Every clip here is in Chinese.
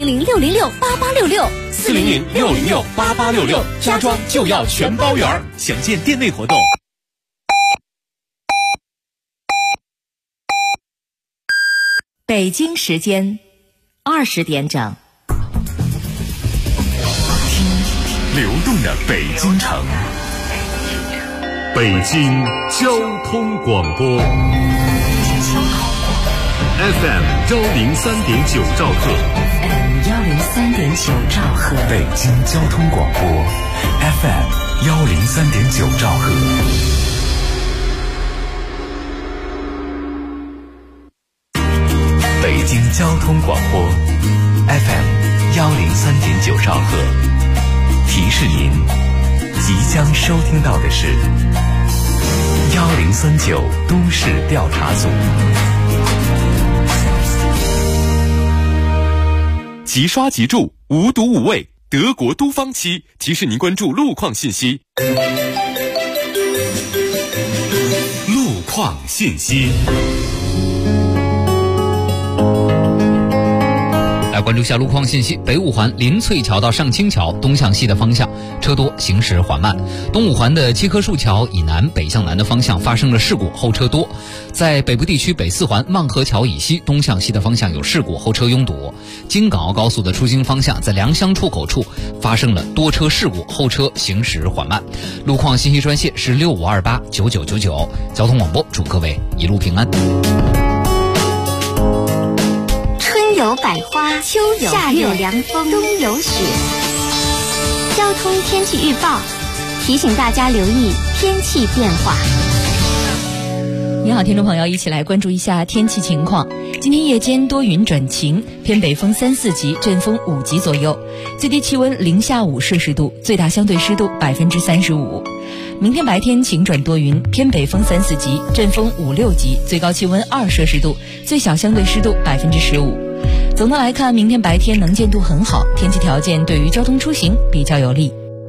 400-606-8866，家装就要全包圆，详见店内活动。 北京时间20点整， 流动的北京城，北京交通广播 FM 103.9兆赫 103.9兆赫， 北京交通广播 FM 103.9兆赫。北京交通广播 FM 103.9兆赫，提示您即将收听到的是1039都市调查组。 即刷即住，无毒无味，德国都方漆提示您关注路况信息。 路况信息。 来关注下路况信息。北五环林翠桥到上清桥东向西的方向车多，行驶缓慢。东五环的七棵树桥以南北向南的方向发生了事故，后车多。在北部地区北四环望河桥以西东向西的方向有事故，后车拥堵。京港澳高速的出京方向在良乡出口处发生了多车事故，后车行驶缓慢。路况信息专线是65289999。交通广播祝各位一路平安。 春有百花，秋有夏有凉风，冬有雪。交通天气预报提醒大家留意天气变化。 你好，听众朋友，一起来关注一下天气情况。今天夜间多云转晴，偏北风3、4级，阵风5级左右，最低气温零下5摄氏度，最大相对湿度35%。明天白天晴转多云，偏北风3、4级，阵风5、6级，最高气温2摄氏度，最小相对湿度15%。总的来看，明天白天能见度很好，天气条件对于交通出行比较有利。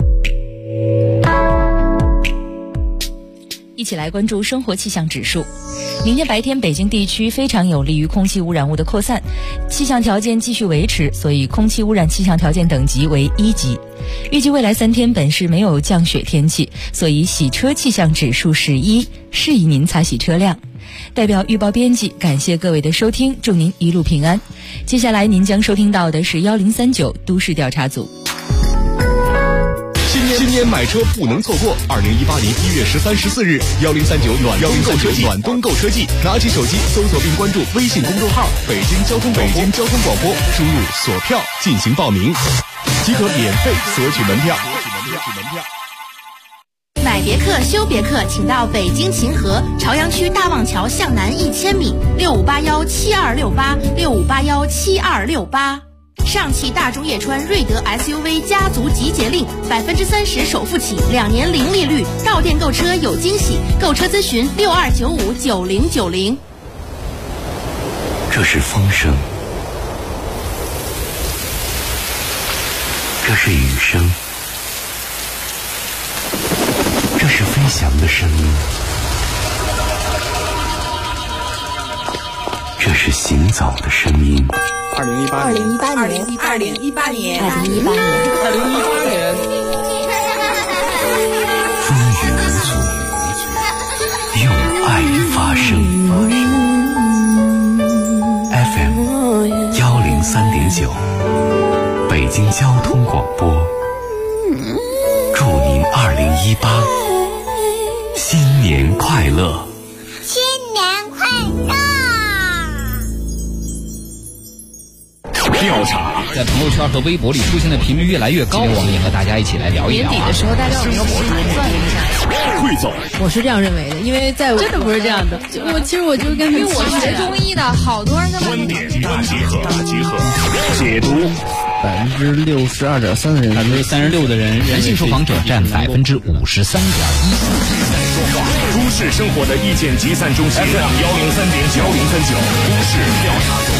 一起来关注生活气象指数。明天白天北京地区非常有利于空气污染物的扩散，气象条件继续维持，所以空气污染气象条件等级为1级。预计未来3天本市没有降雪天气，所以洗车气象指数是1，适宜您擦洗车辆。代表预报编辑感谢各位的收听，祝您一路平安。接下来您将收听到的是1039都市调查组。 新年买车不能错过！2018年1月13、14日，1039暖冬购车季，拿起手机搜索并关注微信公众号“北京交通广播”，输入锁票进行报名，即可免费索取门票。 买别克修别克，请到北京秦河朝阳区大望桥向南1000米，65817268，65817268。上汽大众叶川锐德 SUV 家族集结令，30%首付起，2年零利率，到店购车有惊喜，购车咨询62959090。 这是风声，这是雨声，这是飞翔的声音，这是行走的声音。 2018年， 风雨无阻，用爱发声。FM 103.9，北京交通广播，祝您2018新年快乐！ 新年快乐！ 调查在朋友圈和微博里出现的频率越来越高，我们也和大家一起来聊一聊。 年底的时候，大家有没有算一下？ 汇总， 我是这样认为的，因为在真的不是这样的。其实我就是跟因为我学中医的，好多人他们观点大集合，解读。 62.3%的人 ，36%的人，男性受访者占53.1%。 都市生活的意见集散中心 FM 103.9都市调查组。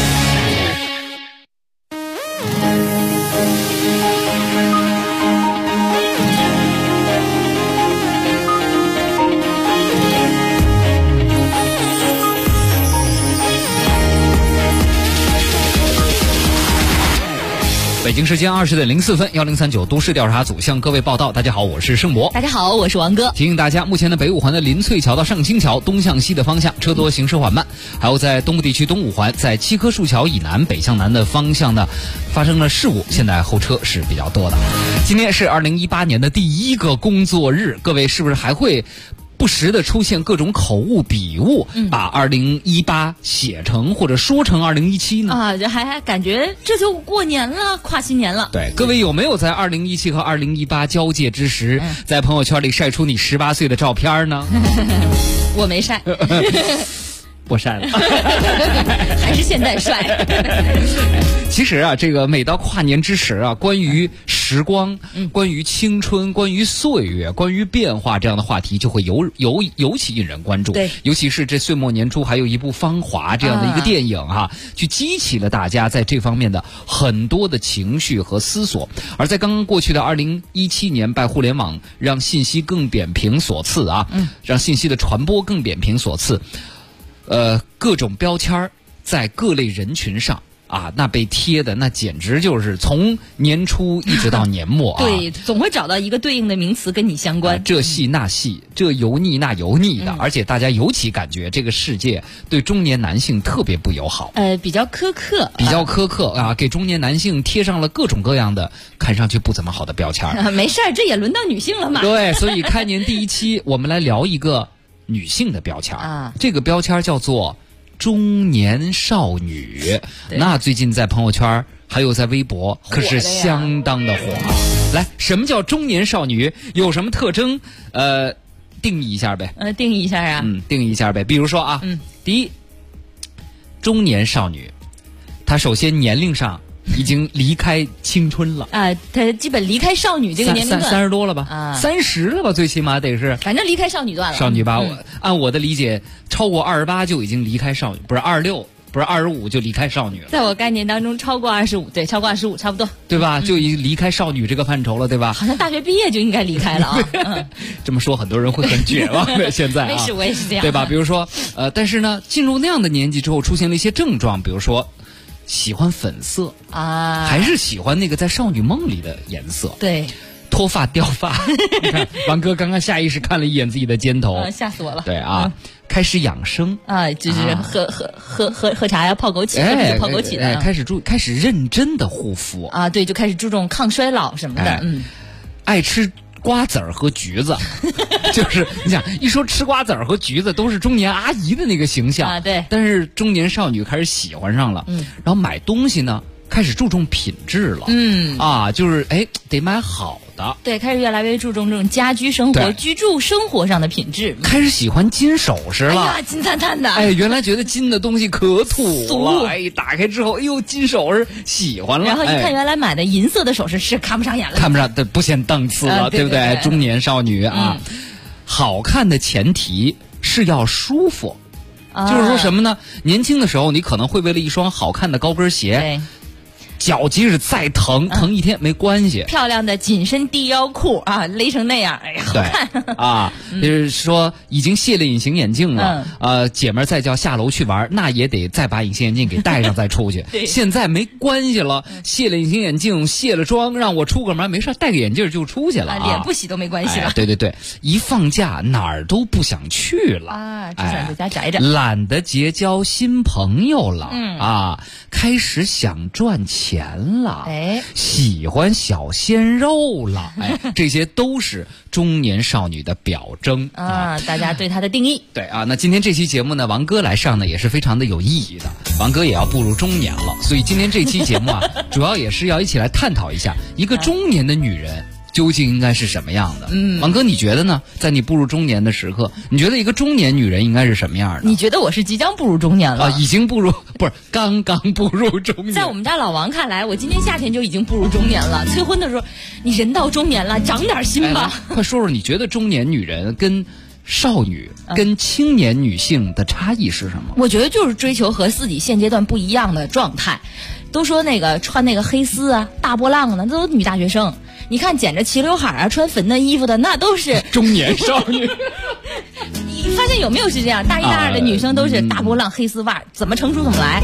北京时间20:04，1039都市调查组向各位报道。大家好，我是盛博。 大家好，我是王哥。 提醒大家，目前的北五环的临翠桥到上清桥东向西的方向车多，行驶缓慢。还有在东部地区东五环在七棵树桥以南北向南的方向呢，发生了事故，现在后车是比较多的。今天是2018年的第一个工作日，各位是不是还会不时的出现各种口误笔误，把2018写成或者说成2017呢？ 啊，这还感觉这就过年了，跨新年了。 对，各位有没有在2017和2018交界之时，在朋友圈里晒出你18岁的照片呢？ 我没晒。 我晒了。 还是现在帅。 其实啊，这个每到跨年之时啊，关于时光、关于青春、关于岁月、关于变化这样的话题就会尤其引人关注。 对， 尤其是这岁末年初还有一部《芳华》这样的一个电影去激起了大家在这方面的很多的情绪和思索。而在刚刚过去的2017年，拜互联网让信息更扁平所赐让信息的传播更扁平所赐。各种标签在各类人群上那被贴的那简直就是从年初一直到年末对，总会找到一个对应的名词跟你相关。 这细那细，这油腻那油腻的，而且大家尤其感觉这个世界对中年男性特别不友好， 比较苛刻， 给中年男性贴上了各种各样的看上去不怎么好的标签。 没事，这也轮到女性了嘛。 对，所以开年第一期我们来聊一个女性的标签这个标签叫做中年少女。那最近在朋友圈还有在微博可是相当的火。来，什么叫中年少女？有什么特征？定义一下呗。 定义一下啊。 定义一下呗。比如说第一，中年少女，她首先年龄上已经离开青春了她基本离开少女这个年龄段 ，30多了吧，30了吧，最起码得是， 反正离开少女段了。 少女吧，按我的理解，超过28就已经离开少女，不是26，不是25就离开少女了。 在我概念当中，超过25，对，超过25差不多， 对吧？就已经离开少女这个范畴了，对吧？ 好像大学毕业就应该离开了这么说，很多人会很绝望的。现在没事，我也是这样， 对吧？比如说，但是呢，进入那样的年纪之后，出现了一些症状，比如说喜欢粉色还是喜欢那个在少女梦里的颜色？对，脱发掉发。你看，王哥刚刚下意识看了一眼自己的肩头， 吓死我了。 对开始养生就是喝茶呀，泡枸杞，泡枸杞的， 开始认真的护肤对，就开始注重抗衰老什么的。 爱吃瓜子儿和橘子，就是你想一说吃瓜子儿和橘子都是中年阿姨的那个形象对， 但是中年少女开始喜欢上了，然后买东西呢开始注重品质了，就是得买好的， 对，开始越来越注重这种家居生活、居住生活上的品质， 开始喜欢金首饰了， 金灿灿的， 原来觉得金的东西可土了，打开之后，金首饰喜欢了， 然后一看原来买的银色的首饰是看不上眼了， 看不上，不显档次了，对不对？中年少女好看的前提是要舒服，就是说什么呢？年轻的时候你可能会为了一双好看的高跟鞋，脚即使再疼一天没关系， 漂亮的紧身低腰裤勒成那样，好看就是说已经卸了隐形眼镜了，姐们儿再叫下楼去玩，那也得再把隐形眼镜给戴上再出去。现在没关系了，卸了隐形眼镜，卸了妆，让我出个门没事，戴个眼镜就出去了脸不洗都没关系了。 对，一放假哪儿都不想去了只想在家宅着， 懒得结交新朋友了开始想赚钱了，喜欢小鲜肉了，这些都是中年少女的表征大家对她的定义。 对那今天这期节目呢，王哥来上呢也是非常的有意义的。王哥也要步入中年了，所以今天这期节目主要也是要一起来探讨一下一个中年的女人究竟应该是什么样的？王哥，你觉得呢？在你步入中年的时刻，你觉得一个中年女人应该是什么样的？ 你觉得我是即将步入中年了？ 已经步入，不是刚刚步入中年。 在我们家老王看来，我今年夏天就已经步入中年了。催婚的时候，你人到中年了，长点心吧。 快说说，你觉得中年女人跟少女跟青年女性的差异是什么？ 我觉得就是追求和自己现阶段不一样的状态。都说那个穿那个黑丝大波浪的，那都是女大学生。你看剪着齐刘海穿粉嫩衣服的，那都是中年少女。 你发现有没有是这样？大一大二的女生都是大波浪黑丝袜，怎么成熟怎么来。 对，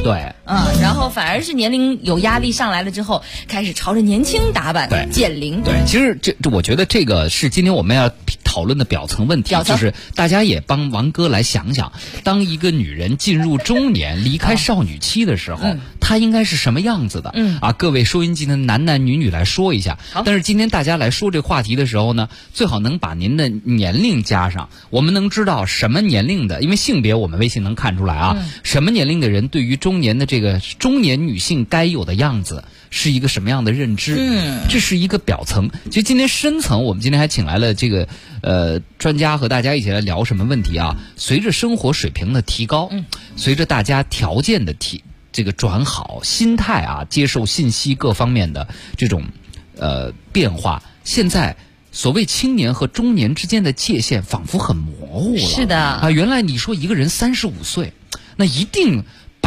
然后反而是年龄有压力上来了之后，开始朝着年轻打扮， 对， 减龄。 对，其实这我觉得这个是今天我们要讨论的表层问题，就是大家也帮王哥来想想，当一个女人进入中年、离开少女期的时候，她应该是什么样子的？各位收音机的男男女女来说一下。但是今天大家来说这话题的时候呢，最好能把您的年龄加上，我们能知道什么年龄的，因为性别我们微信能看出来啊，什么年龄的人对于中年的这个中年女性该有的样子是一个什么样的认知？这是一个表层。其实今天深层，我们今天还请来了这个专家和大家一起来聊什么问题啊？随着生活水平的提高，随着大家条件的这个转好，心态啊，接受信息各方面的这种变化，现在所谓青年和中年之间的界限仿佛很模糊了。 是的啊，原来你说一个人35岁，那一定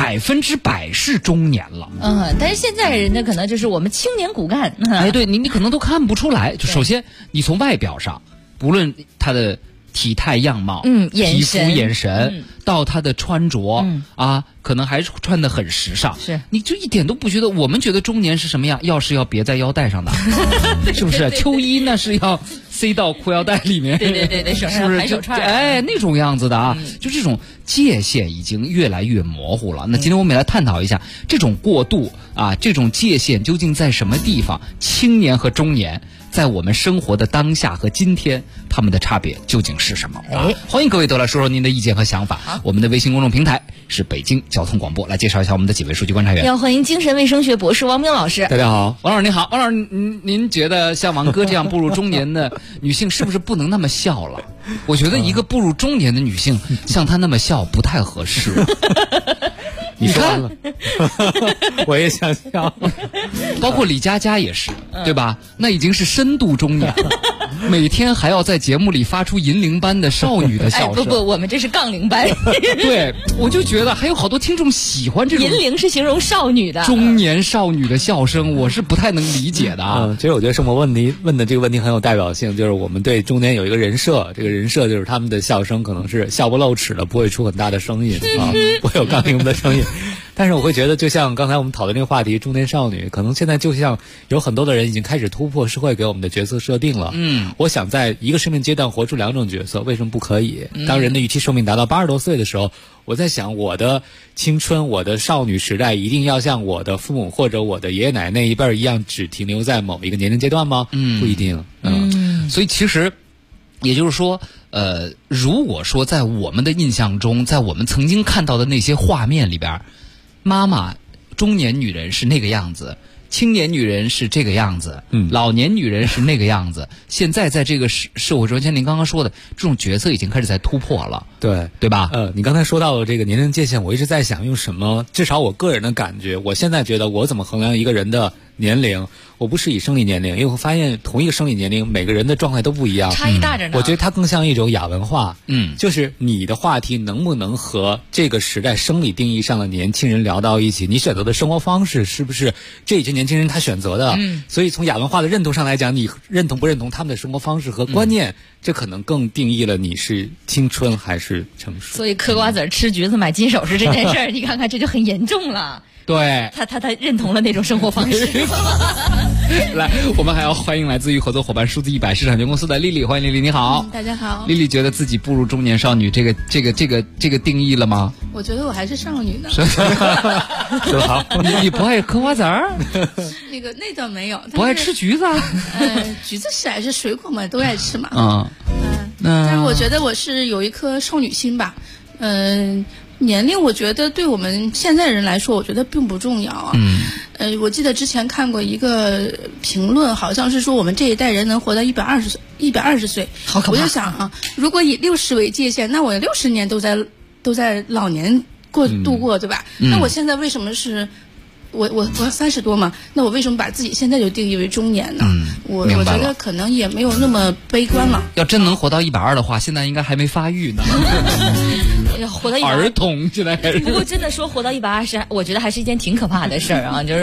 100%是中年了。 但是现在人家可能就是我们青年骨干。 对，你可能都看不出来。就首先，你从外表上，不论他的体态样貌，皮肤眼神，到他的穿着，可能还穿得很时尚， 是， 你就一点都不觉得。我们觉得中年是什么样？钥匙要别在腰带上的，是不是？秋衣那是要塞到裤腰带里面， 对，手上还手串， 那种样子的啊，就这种界限已经越来越模糊了。那今天我们来探讨一下这种过渡啊，这种界限究竟在什么地方？青年和中年在我们生活的当下和今天，他们的差别究竟是什么？欢迎各位都来说说您的意见和想法。我们的微信公众平台是北京交通广播，来介绍一下我们的几位数据观察员。 要欢迎精神卫生学博士王明老师。 大家好，王老师您好。王老师，您觉得像王哥这样步入中年的女性，是不是不能那么笑了？我觉得一个步入中年的女性像她那么笑不太合适。 你说完了，我也想笑。 包括李佳佳也是，对吧？那已经是深度中年了，每天还要在节目里发出银铃般的少女的笑声。 不，我们这是杠铃般。 对，我就觉得还有好多听众喜欢这种银铃是形容少女的中年少女的笑声，我是不太能理解的啊。 其实我觉得生活问题问的这个问题很有代表性，就是我们对中年有一个人设，这个人设就是他们的笑声可能是笑不露齿的，不会出很大的声音啊，不会有杠铃的声音。但是我会觉得，就像刚才我们讨论这个话题，中年少女，可能现在就像有很多的人已经开始突破社会给我们的角色设定了。我想在一个生命阶段活出2种角色，为什么不可以？当人的预期寿命达到80多岁的时候，我在想，我的青春，我的少女时代，一定要像我的父母或者我的爷爷奶奶那一辈一样，只停留在某一个年龄阶段吗？不一定。 所以其实也就是说，如果说在我们的印象中，在我们曾经看到的那些画面里边，妈妈中年女人是那个样子，青年女人是这个样子，老年女人是那个样子。现在在这个社会中，像您刚刚说的，这种角色已经开始在突破了，对吧？ 你刚才说到的这个年龄界限，我一直在想用什么，至少我个人的感觉，我现在觉得我怎么衡量一个人的年龄，我不是以生理年龄，因为我发现同一个生理年龄，每个人的状态都不一样， 差异大着呢。 我觉得它更像一种亚文化，就是你的话题能不能和这个时代生理定义上的年轻人聊到一起，你选择的生活方式是不是这些年轻人他选择的？所以从亚文化的认同上来讲，你认同不认同他们的生活方式和观念，这可能更定义了你是青春还是成熟。 所以嗑瓜子、吃橘子、买金首饰这件事儿，你看看这就很严重了。 对， 他认同了那种生活方式。 来，我们还要欢迎来自于合作伙伴数字100市场有限公司的丽丽，欢迎丽丽，你好。 大家好。 丽丽觉得自己步入中年少女这个定义了吗？ 我觉得我还是少女呢。 说好， 你不爱嗑瓜子儿？ 那倒没有。 不爱吃橘子？ 橘子是还是水果嘛，都爱吃嘛。但是我觉得我是有一颗少女心吧。年龄我觉得对我们现在人来说，我觉得并不重要啊。我记得之前看过一个评论，好像是说我们这一代人能活到120岁。 好可怕！ 我就想啊，如果以60为界限，那我60年都在老年度过，对吧？那我现在为什么是？我30多嘛，那我为什么把自己现在就定义为中年呢？我觉得可能也没有那么悲观了。 要真能活到120的话，现在应该还没发育呢。 活到120， 儿童现在还是。 不过真的说活到120，我觉得还是一件挺可怕的事儿啊，就是不是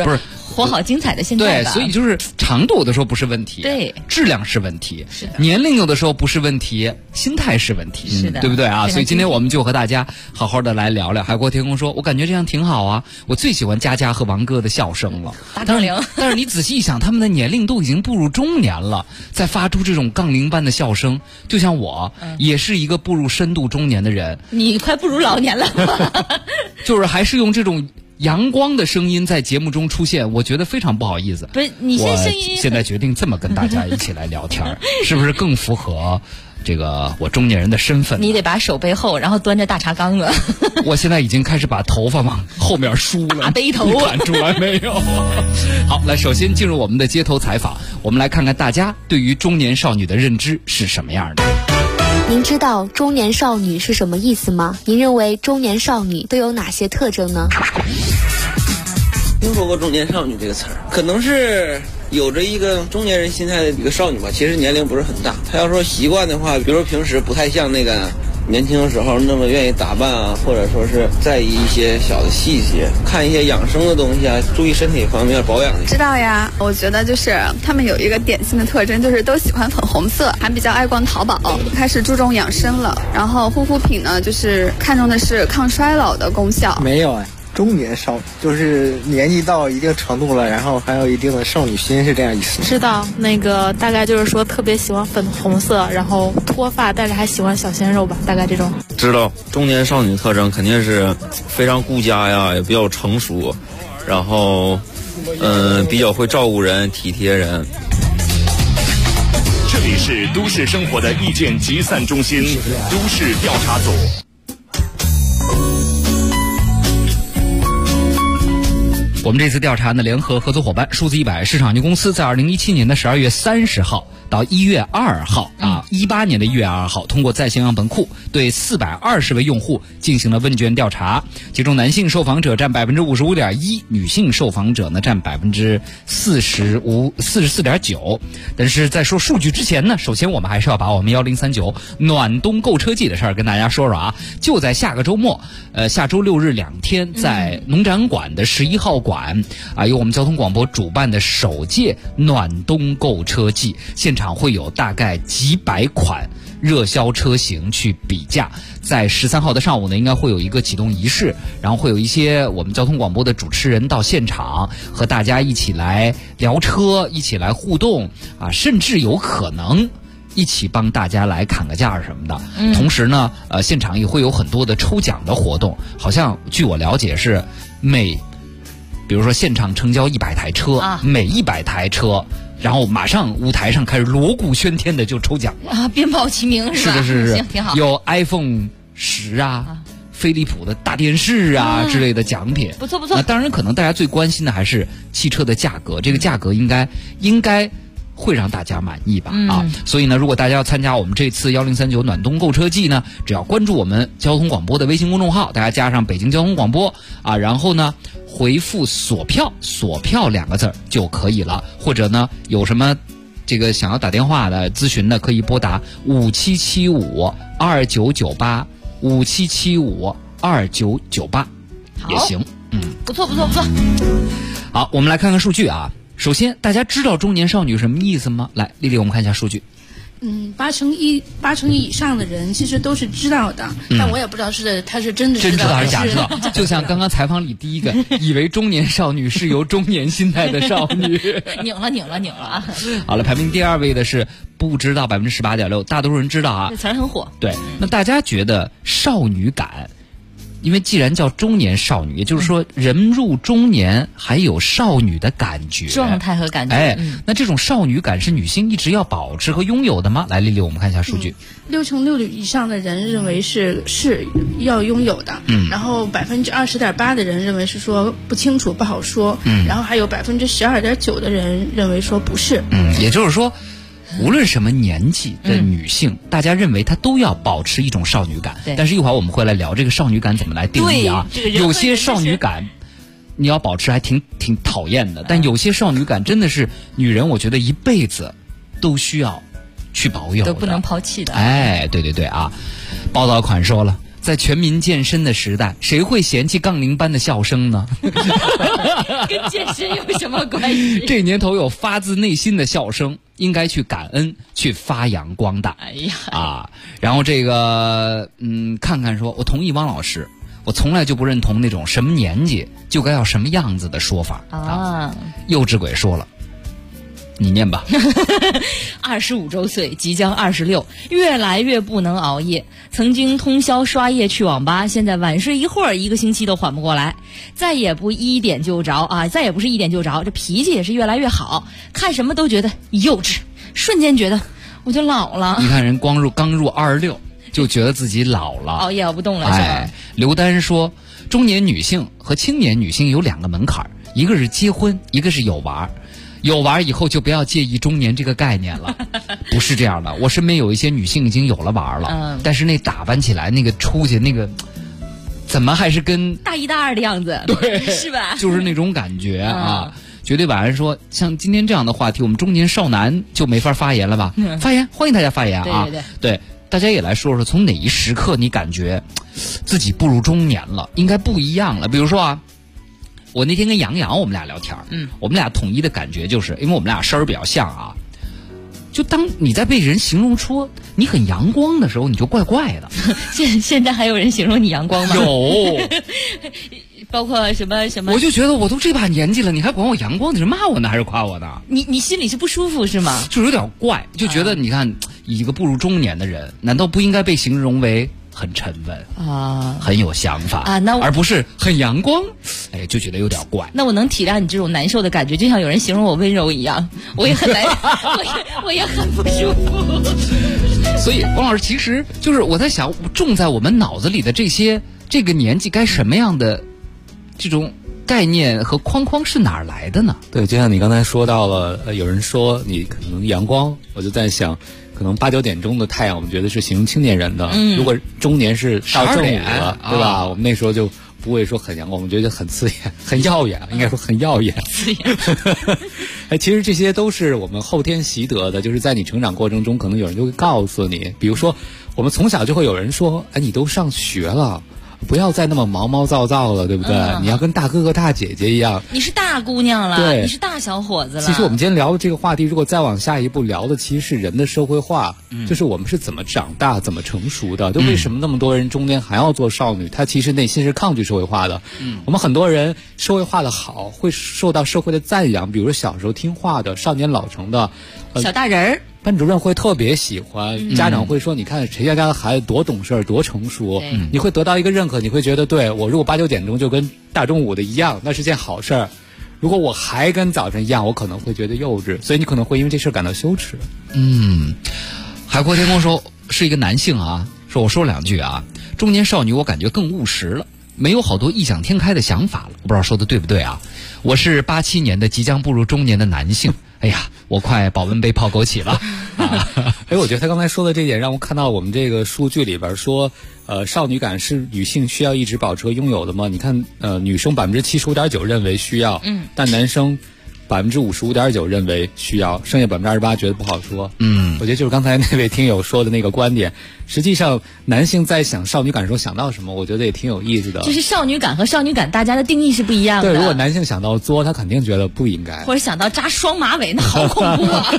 活好精彩的现在吧。 对，所以就是长度有的时候不是问题， 对， 质量是问题， 是的， 年龄有的时候不是问题，心态是问题， 是的， 对不对啊？所以今天我们就和大家好好的来聊聊。海阔天空说，我感觉这样挺好啊，我最喜欢佳佳和王哥的笑声了。 大杠铃， 但是你仔细一想，他们的年龄都已经步入中年了，在发出这种杠铃般的笑声，就像我，也是一个步入深度中年的人。 你快步入老年了， 就是还是用这种阳光的声音在节目中出现，我觉得非常不好意思。 不是，你声音现在决定这么跟大家一起来聊天，是不是更符合这个我中年人的身份？ 你得把手背后，然后端着大茶缸了。 我现在已经开始把头发往后面梳了， 大背头， 你看出来没有？好，来，首先进入我们的街头采访，我们来看看大家对于中年少女的认知是什么样的。 您知道中年少女是什么意思吗？您认为中年少女都有哪些特征呢？ 听说过中年少女这个词儿，可能是有着一个中年人心态的一个少女吧，其实年龄不是很大。她要说习惯的话，比如说平时不太像那个年轻的时候那么愿意打扮啊，或者说是在意一些小的细节，看一些养生的东西啊，注意身体方面保养。 知道呀，我觉得就是他们有一个典型的特征，就是都喜欢粉红色，还比较爱逛淘宝，开始注重养生了。然后护肤品呢，就是看重的是抗衰老的功效。 没有哎。中年少女就是年纪到一定程度了，然后还有一定的少女心，是这样意思。 知道，那个大概就是说特别喜欢粉红色，然后脱发，但是还喜欢小鲜肉吧，大概这种。 知道，中年少女特征肯定是非常顾家呀，也比较成熟，然后比较会照顾人，体贴人。 这里是都市生活的意见集散中心，都市调查组。 我们这次调查呢，联合合作伙伴数字100市场有限公司在2017年的12月30号到1月2号18年的1月2号，通过在线样本库对420位用户进行了问卷调查，其中男性受访者占55.1%，女性受访者呢占44.9%。但是在说数据之前呢，首先我们还是要把我们1039暖冬购车季的事儿跟大家说说啊。就在下个周末，下周6日2天，在农展馆的11号馆由我们交通广播主办的首届暖冬购车季，现场会有大概几百款热销车型去比价。在13号的上午呢，应该会有一个启动仪式，然后会有一些我们交通广播的主持人到现场和大家一起来聊车，一起来互动甚至有可能一起帮大家来砍个价什么的。同时呢，现场也会有很多的抽奖的活动，好像据我了解是比如说现场成交100台车，每100台车，然后马上舞台上开始锣鼓喧天的就抽奖鞭炮齐鸣是吧？ 是行，挺好。 有 iPhone 10飞利浦的大电视之类的奖品， 不错不错。 当然，可能大家最关心的还是汽车的价格，这个价格应该会让大家满意吧？所以呢，如果大家要参加我们这次1039暖冬购车季呢，只要关注我们交通广播的微信公众号，大家加上北京交通广播然后呢回复锁票2个字就可以了。或者呢有什么这个想要打电话的咨询的，可以拨打57752998 57752998也行。 不错不错不错。 好，我们来看看数据啊。首先，大家知道中年少女什么意思吗？来，丽丽，我们看一下数据。 八成一以上的人其实都是知道的，但我也不知道他是真的知道还是假知道。就像刚刚采访里第一个，以为中年少女是有中年心态的少女， 拧了。 好了，排名第2位的是不知道18.6%，大多数人知道这词儿很火。 对，那大家觉得少女感？因为既然叫中年少女，也就是说人入中年还有少女的感觉状态和感觉。 那这种少女感是女性一直要保持和拥有的吗？来，丽丽，我们看一下数据。 66%以上的人认为是要拥有的，然后20.8%的人认为是说不清楚不好说，然后还有12.9%的人认为说不是。 也就是说，无论什么年纪的女性，大家认为她都要保持一种少女感。但是一会儿我们会来聊这个少女感怎么来定义啊。有些少女感你要保持还挺讨厌的，但有些少女感真的是女人我觉得一辈子都需要去保有的， 都不能抛弃的。 对啊。报道款说了， 在全民健身的时代，谁会嫌弃杠铃般的笑声呢？ 跟健身有什么关系？ 这年头有发自内心的笑声，应该去感恩，去发扬光大。 哎呀啊，然后这个看看说，我同意汪老师，我从来就不认同那种什么年纪就该要什么样子的说法啊。幼稚鬼说了。你念吧。 25周岁，即将26，越来越不能熬夜。曾经通宵刷夜去网吧，现在晚睡一会儿，1个星期都缓不过来。再也不是一点就着，这脾气也是越来越好，看什么都觉得幼稚，瞬间觉得我就老了。 你看人刚入26，就觉得自己老了， 熬夜熬不动了，是吧？ 刘丹说，中年女性和青年女性有2个门槛，一个是结婚，一个是有娃。有娃以后就不要介意中年这个概念了，不是这样的。我身边有一些女性已经有了娃了，但是那打扮起来那个出去那个，怎么还是跟大1大2的样子？ 对， 是吧？ 就是那种感觉啊。绝对晚上说，像今天这样的话题，我们中年少男就没法发言了吧？发言，欢迎大家发言啊！对，大家也来说说，从哪一时刻你感觉自己步入中年了，应该不一样了？比如说啊。我那天跟杨洋我们俩聊天，我们俩统一的感觉就是，因为我们俩声儿比较像啊，就当你在被人形容出你很阳光的时候，你就怪怪的。 现在还有人形容你阳光吗？ 有， 包括什么？ 我就觉得我都这把年纪了，你还管我阳光，你是骂我呢还是夸我呢？ 你心里是不舒服是吗？ 就有点怪，就觉得你看一个步入中年的人，难道不应该被形容为很沉稳啊，很有想法啊，而不是很阳光？哎，就觉得有点怪。 那我能体谅你这种难受的感觉，就像有人形容我温柔一样，我也很难，我也很不舒服。 所以，汪老师，其实就是我在想，种在我们脑子里的这个年纪该什么样的这种概念和框框是哪儿来的呢？ 对，就像你刚才说到了，有人说你可能阳光，我就在想。可能8、9点钟的太阳，我们觉得是形容青年人的。如果中年是到正午了，对吧？我们那时候就不会说很阳光，我们觉得很刺眼、很耀眼，应该说很耀眼。 刺眼。 哎，其实这些都是我们后天习得的，就是在你成长过程中，可能有人就会告诉你，比如说，我们从小就会有人说，哎，你都上学了。不要再那么毛毛躁躁了，对不对？你要跟大哥哥大姐姐一样。 你是大姑娘了， 对， 你是大小伙子了。 其实我们今天聊的这个话题，如果再往下一步聊的，其实是人的社会化，就是我们是怎么长大、怎么成熟的。就为什么那么多人中间还要做少女？她其实内心是抗拒社会化的。我们很多人社会化的好，会受到社会的赞扬，比如说小时候听话的、少年老成的， 小大人儿。 班主任会特别喜欢，家长会说，你看谁家的孩子多懂事多成熟，你会得到一个认可，你会觉得对，我如果8、9点钟就跟大中午的一样，那是件好事儿。如果我还跟早晨一样，我可能会觉得幼稚，所以你可能会因为这事感到羞耻。 海阔天空说是一个男性啊，我说2句啊，中年少女我感觉更务实了，没有好多异想天开的想法了，我不知道说的对不对啊。我是87年的即将步入中年的男性，哎呀，我快保温杯泡枸杞了。 哎，我觉得他刚才说的这点让我看到我们这个数据里边说，少女感是女性需要一直保持和拥有的吗？你看，女生75.9%认为需要，但男生55.9%认为需要，剩下28%觉得不好说。我觉得就是刚才那位听友说的那个观点，实际上男性在想少女感的时候想到什么，我觉得也挺有意思的。 就是少女感和少女感大家的定义是不一样的。 对，如果男性想到作，他肯定觉得不应该， 或者想到扎双马尾，那好恐怖啊。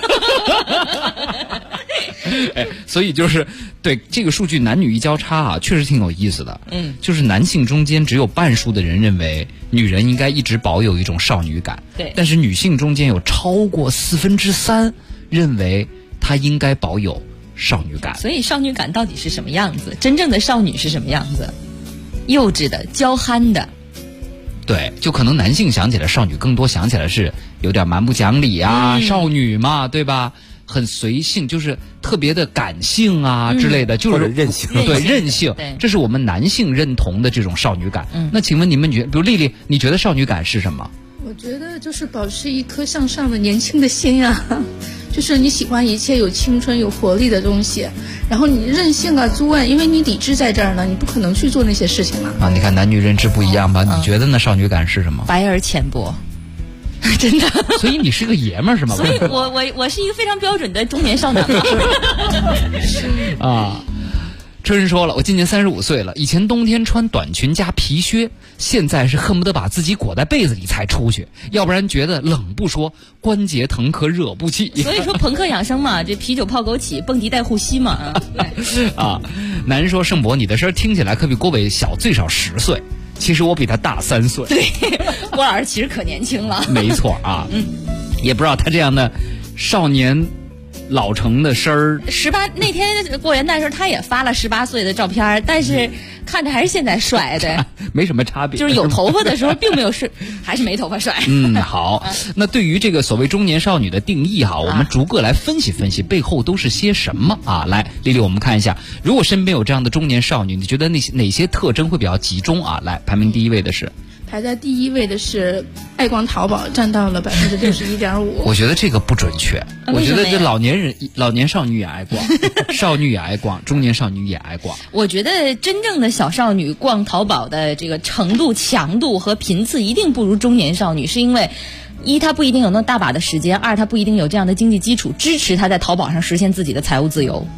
哎，所以就是对这个数据男女一交叉啊，确实挺有意思的。就是男性中间只有半数的人认为女人应该一直保有一种少女感， 对， 但是女性中间有超过3/4认为她应该保有少女感。 所以少女感到底是什么样子？真正的少女是什么样子？幼稚的、娇憨的。 对，就可能男性想起来少女，更多想起来是有点蛮不讲理啊，少女嘛，对吧？很随性，就是特别的感性啊之类的，就是任性。 对，任性，这是我们男性认同的这种少女感。那请问你们觉得，比如丽丽，你觉得少女感是什么？ 我觉得就是保持一颗向上的年轻的心啊，就是你喜欢一切有青春有活力的东西，然后你任性啊作啊，因为你理智在这儿呢，你不可能去做那些事情了啊。你看男女认知不一样吧？你觉得呢？少女感是什么？ 白而浅薄。真的， 所以你是个爷们儿是吗？ 所以我是一个非常标准的中年少男嘛。 啊， 车人说了，我今年35岁了，以前冬天穿短裙加皮靴，现在是恨不得把自己裹在被子里才出去，要不然觉得冷不说，关节疼可惹不起。 所以说朋克养生嘛，这啤酒泡枸杞，蹦迪带护膝嘛。 啊，男人说，盛博，你的声听起来可比郭伟小最少10岁，其实我比他大3岁。 对，郭老师其实可年轻了。 没错啊，也不知道他这样的少年老成的声儿 ，18那天过元旦的时候，他也发了18岁的照片，但是看着还是现在帅的， 没什么差别。 就是有头发的时候并没有帅，还是没头发帅。 好，那对于这个所谓中年少女的定义哈，我们逐个来分析分析，背后都是些什么啊？来，丽丽，我们看一下，如果身边有这样的中年少女，你觉得哪些特征会比较集中啊？来，排名第一位的是。 排在第一位的是爱逛淘宝，占到了61.5%。 我觉得这个不准确。我觉得这老年少女也爱逛，少女也爱逛，中年少女也爱逛。 我觉得真正的小少女逛淘宝的这个程度、强度和频次一定不如中年少女，是因为一，她不一定有那大把的时间；二，她不一定有这样的经济基础支持她在淘宝上实现自己的财务自由。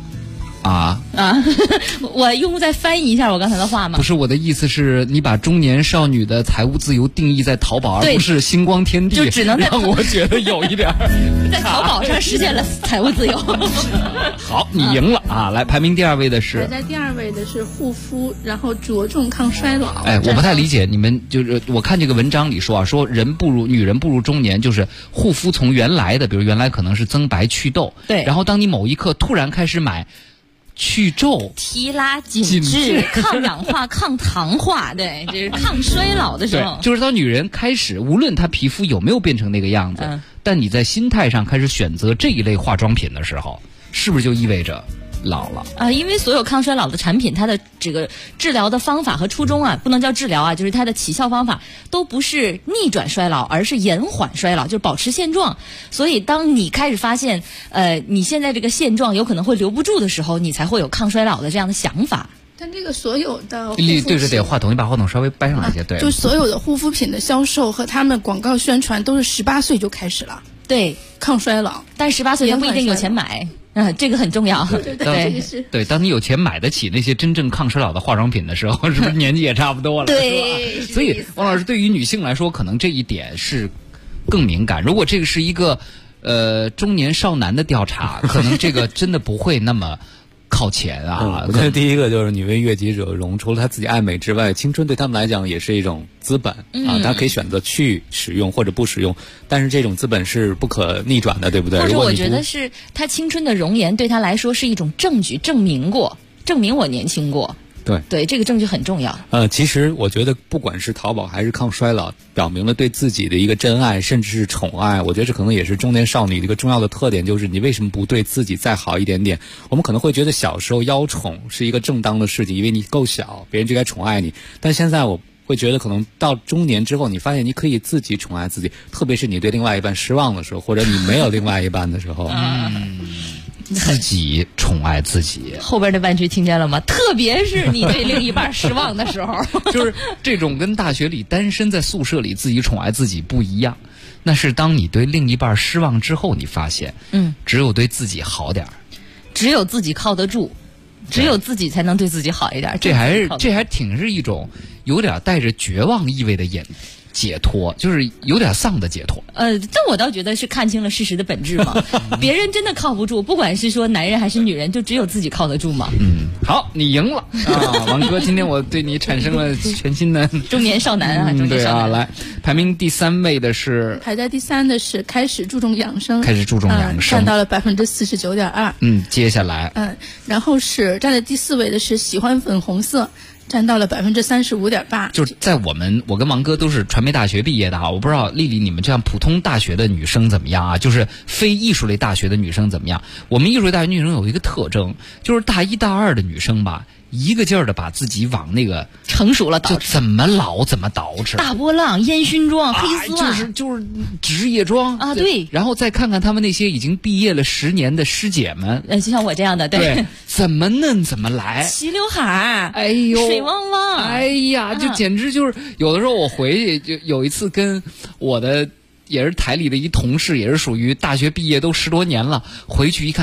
我用再翻译一下我刚才的话吗？ 不是，我的意思是你把中年少女的财务自由定义在淘宝，而不是星光天地， 就只能让我觉得有一点在淘宝上实现了财务自由。 好，你赢了啊！来，排名第2位的是。 排在第2位的是护肤，然后着重抗衰老。 我不太理解你们，就是我看这个文章里说啊，说女人步入中年，就是护肤从原来的，比如原来可能是增白祛痘， 对， 然后当你某一刻突然开始买去皱、 提拉、紧致、抗氧化、抗糖化，对，这是抗衰老的时候。 对，就是当女人开始，无论她皮肤有没有变成那个样子，但你在心态上开始选择这一类化妆品的时候，是不是就意味着老了因为所有抗衰老的产品，它的这个治疗的方法和初衷不能叫治疗就是它的起效方法都不是逆转衰老，而是延缓衰老，就是保持现状。所以当你开始发现你现在这个现状有可能会留不住的时候，你才会有抗衰老的这样的想法。 但这个所有的护肤品对着点话筒，你把话筒稍微掰上来一些。对， 就所有的护肤品的销售和他们广告宣传都是18岁就开始了。 对， 抗衰老， 但18岁他不一定有钱买。这个很重要。 对， 当你有钱买得起那些真正抗衰老的化妆品的时候，是不是年纪也差不多了？ 对， 所以王老师，对于女性来说，可能这一点是更敏感。如果这个是一个中年少男的调查，可能这个真的不会那么靠前啊。 我觉得第一个就是女为悦己者容，除了她自己爱美之外，青春对他们来讲也是一种资本她可以选择去使用或者不使用，但是这种资本是不可逆转的，对不对？ 或者我觉得是她青春的容颜对她来说是一种证据，证明我年轻过。 对， 这个证据很重要。 其实我觉得不管是淘宝还是抗衰老，表明了对自己的一个真爱，甚至是宠爱。我觉得这可能也是中年少女的一个重要的特点，就是你为什么不对自己再好一点点？我们可能会觉得小时候邀宠是一个正当的事情，因为你够小，别人就该宠爱你。但现在我会觉得，可能到中年之后，你发现你可以自己宠爱自己，特别是你对另外一半失望的时候，或者你没有另外一半的时候。 自己宠爱自己， 后边的半句听见了吗？特别是你对另一半失望的时候， 就是这种跟大学里单身在宿舍里自己宠爱自己不一样。那是当你对另一半失望之后，你发现，只有对自己好点儿， 只有自己靠得住，只有自己才能对自己好一点。 这还挺是一种有点带着绝望意味的解脱，就是有点丧的解脱。 但我倒觉得是看清了事实的本质嘛。别人真的靠不住，不管是说男人还是女人，就只有自己靠得住嘛。 好，你赢了啊，王哥，今天我对你产生了全新的中年少男啊，中年少男。 对啊，来，排名第3位的是， 排在第3的是开始注重养生， 占到了49.2%。 接下来， 然后是站在第4位的是喜欢粉红色。占到了35.8%。 就是在我跟王哥都是传媒大学毕业的我不知道丽丽你们这样普通大学的女生怎么样啊？就是非艺术类大学的女生怎么样？我们艺术类大学女生有一个特征，就是大1大2的女生吧，一个劲儿的把自己往那个成熟了捯饬， 就怎么老怎么捯饬， 大波浪、烟熏妆、黑丝袜，就是职业装啊，对。 然后再看看他们那些已经毕业了10年的师姐们， 就像我这样的， 对，怎么嫩怎么来， 齐刘海， 哎呦， 水汪汪， 哎呀，就简直就是有的时候我回去就有一次跟我的也是台里的一同事，也是属于大学毕业都10多年了，回去一看。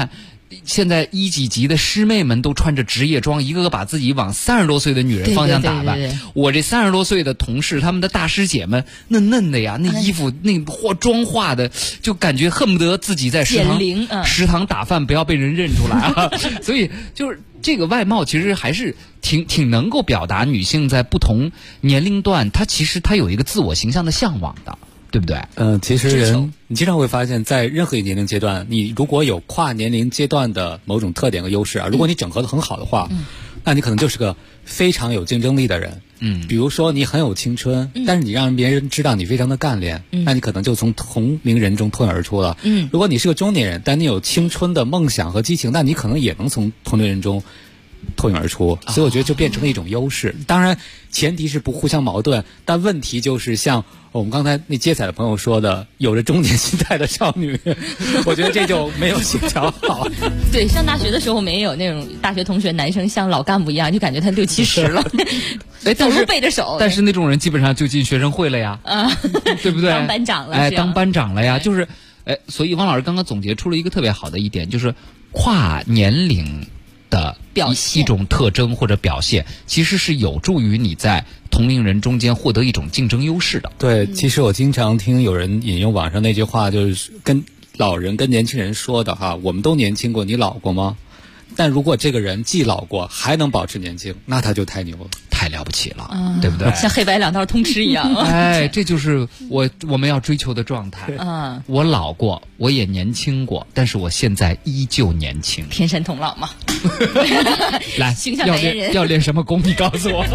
现在1几级的师妹们都穿着职业装，一个个把自己往30多岁的女人方向打扮。 对， 我这30多岁的同事，他们的大师姐们那嫩的呀，那衣服那妆化的，就感觉恨不得自己在食堂打饭不要被人认出来啊。所以就是这个外貌其实还是挺能够表达女性在不同年龄段，她其实她有一个自我形象的向往的。对不对？ 其实你经常会发现，在任何一个年龄阶段，你如果有跨年龄阶段的某种特点和优势啊，如果你整合的很好的话，那你可能就是个非常有竞争力的人。比如说你很有青春，但是你让别人知道你非常的干练，那你可能就从同龄人中脱颖而出了。如果你是个中年人，但你有青春的梦想和激情，那你可能也能从同龄人中脱颖而出。所以我觉得就变成了一种优势。当然前提是不互相矛盾，但问题就是像我们刚才那接彩的朋友说的，有着中年心态的少女，我觉得这就没有协调好。 对，上大学的时候没有那种大学同学男生像老干部一样，就感觉他60、70了，走路背着手。 但是那种人基本上就进学生会了呀，对不对？ 当班长了， 当班长了呀，就是所以汪老师刚刚总结出了一个特别好的一点，就是跨年龄的一种特征或者表现，其实是有助于你在同龄人中间获得一种竞争优势的。 对，其实我经常听有人引用网上那句话，就是跟老人跟年轻人说的哈，我们都年轻过，你老过吗？但如果这个人既老过还能保持年轻，那他就太牛了， 太了不起了，对不对？ 像黑白两道通吃一样。 这就是我们要追求的状态。我老过，我也年轻过，但是我现在依旧年轻。 天山童姥嘛。 来， 形象代言人要练什么功？你告诉我。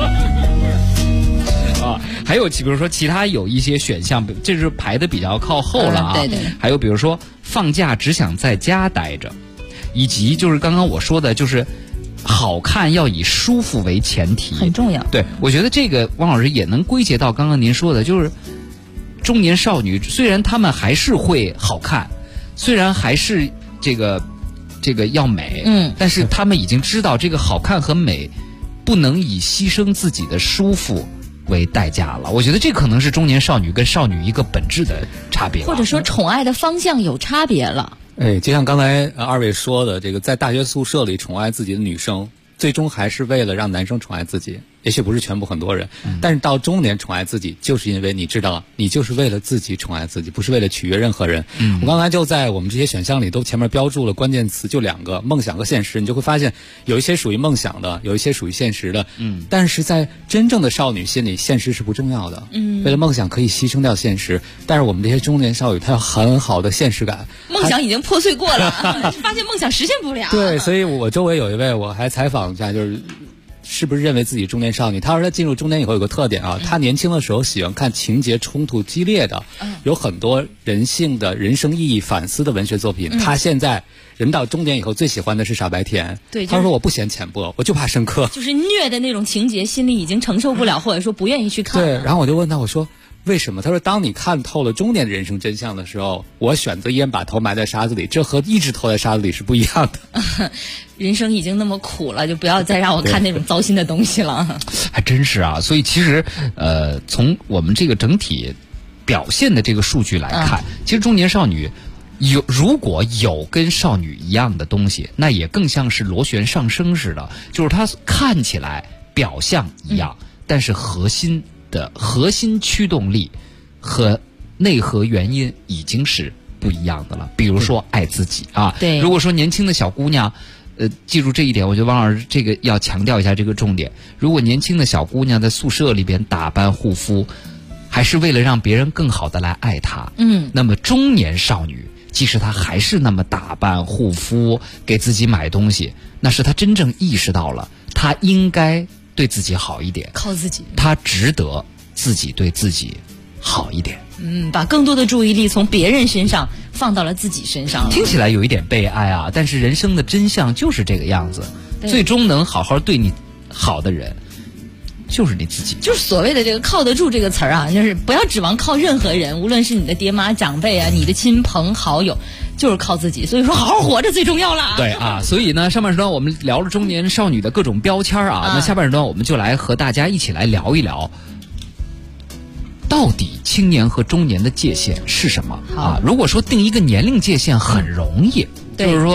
还有比如说其他有一些选项，这是排的比较靠后了啊。 对。 还有比如说放假只想在家待着。以及就是刚刚我说的，就是好看要以舒服为前提， 很重要。 对，我觉得这个汪老师也能归结到刚刚您说的，就是中年少女虽然她们还是会好看，虽然还是这个要美，但是她们已经知道这个好看和美不能以牺牲自己的舒服为代价了。我觉得这可能是中年少女跟少女一个本质的差别， 或者说宠爱的方向有差别了。 就像刚才二位说的，这个在大学宿舍里宠爱自己的女生，最终还是为了让男生宠爱自己。也许不是全部很多人，但是到中年宠爱自己，就是因为你知道你就是为了自己宠爱自己，不是为了取悦任何人。我刚才就在我们这些选项里都前面标注了关键词，就2个，梦想和现实。你就会发现有一些属于梦想的，有一些属于现实的。但是在真正的少女心里，现实是不重要的。为了梦想可以牺牲掉现实，但是我们这些中年少女她有很好的现实感， 梦想已经破碎过了，发现梦想实现不了。 对，所以我周围有一位我还采访一下，是不是认为自己中年少女？她说她进入中年以后有个特点啊，她年轻的时候喜欢看情节冲突激烈的，有很多人性的人生意义反思的文学作品。她现在人到中年以后最喜欢的是傻白甜。 对， 她说我不嫌浅薄，我就怕深刻。 就是虐的那种情节，心里已经承受不了，或者说不愿意去看。 对，然后我就问她，我说为什么？他说当你看透了中年的人生真相的时候，我选择依然把头埋在沙子里，这和一直投在沙子里是不一样的。 人生已经那么苦了，就不要再让我看那种糟心的东西了。 还真是啊，所以其实从我们这个整体表现的这个数据来看，其实中年少女如果有跟少女一样的东西，那也更像是螺旋上升似的，就是它看起来表象一样，但是核心驱动力和内核原因已经是不一样的了。比如说爱自己啊， 对， 如果说年轻的小姑娘，记住这一点，我觉得王老师这个要强调一下这个重点。如果年轻的小姑娘在宿舍里边打扮护肤，还是为了让别人更好的来爱她，那么中年少女即使她还是那么打扮护肤，给自己买东西，那是她真正意识到了她应该对自己好一点， 靠自己， 她值得自己对自己好一点。 把更多的注意力从别人身上放到了自己身上了。 听起来有一点悲哀啊，但是人生的真相就是这个样子。最终能好好对你好的人，就是你自己。 就是所谓的这个靠得住这个词儿啊，就是不要指望靠任何人，无论是你的爹妈长辈啊，你的亲朋好友，就是靠自己。所以说好好活着最重要了。 对啊，所以呢，上半时段我们聊了中年少女的各种标签啊，那下半时段我们就来和大家一起来聊一聊，到底青年和中年的界限是什么啊？如果说定一个年龄界限很容易，就是说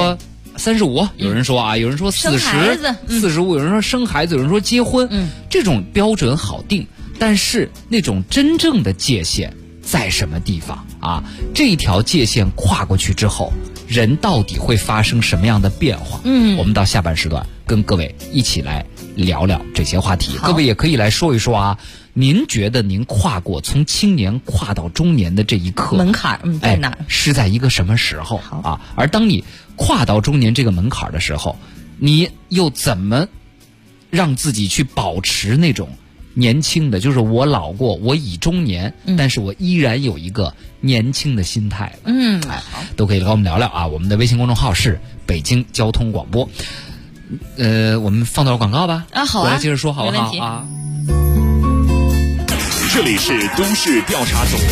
35，有人说啊，有人说40、45，有人说生孩子，有人说结婚，这种标准好定，但是那种真正的界限在什么地方啊？这条界限跨过去之后，人到底会发生什么样的变化？我们到下半时段跟各位一起来聊聊这些话题。各位也可以来说一说啊，您觉得您跨过从青年跨到中年的这一刻门槛在哪儿？ 是在一个什么时候啊？而当你跨到中年这个门槛的时候，你又怎么让自己去保持那种年轻的，就是我老过，我已中年，但是我依然有一个年轻的心态。都可以和我们聊聊啊。我们的微信公众号是北京交通广播。我们放到广告吧。好啊，回来接着说好不好啊？ 这里是都市调查组。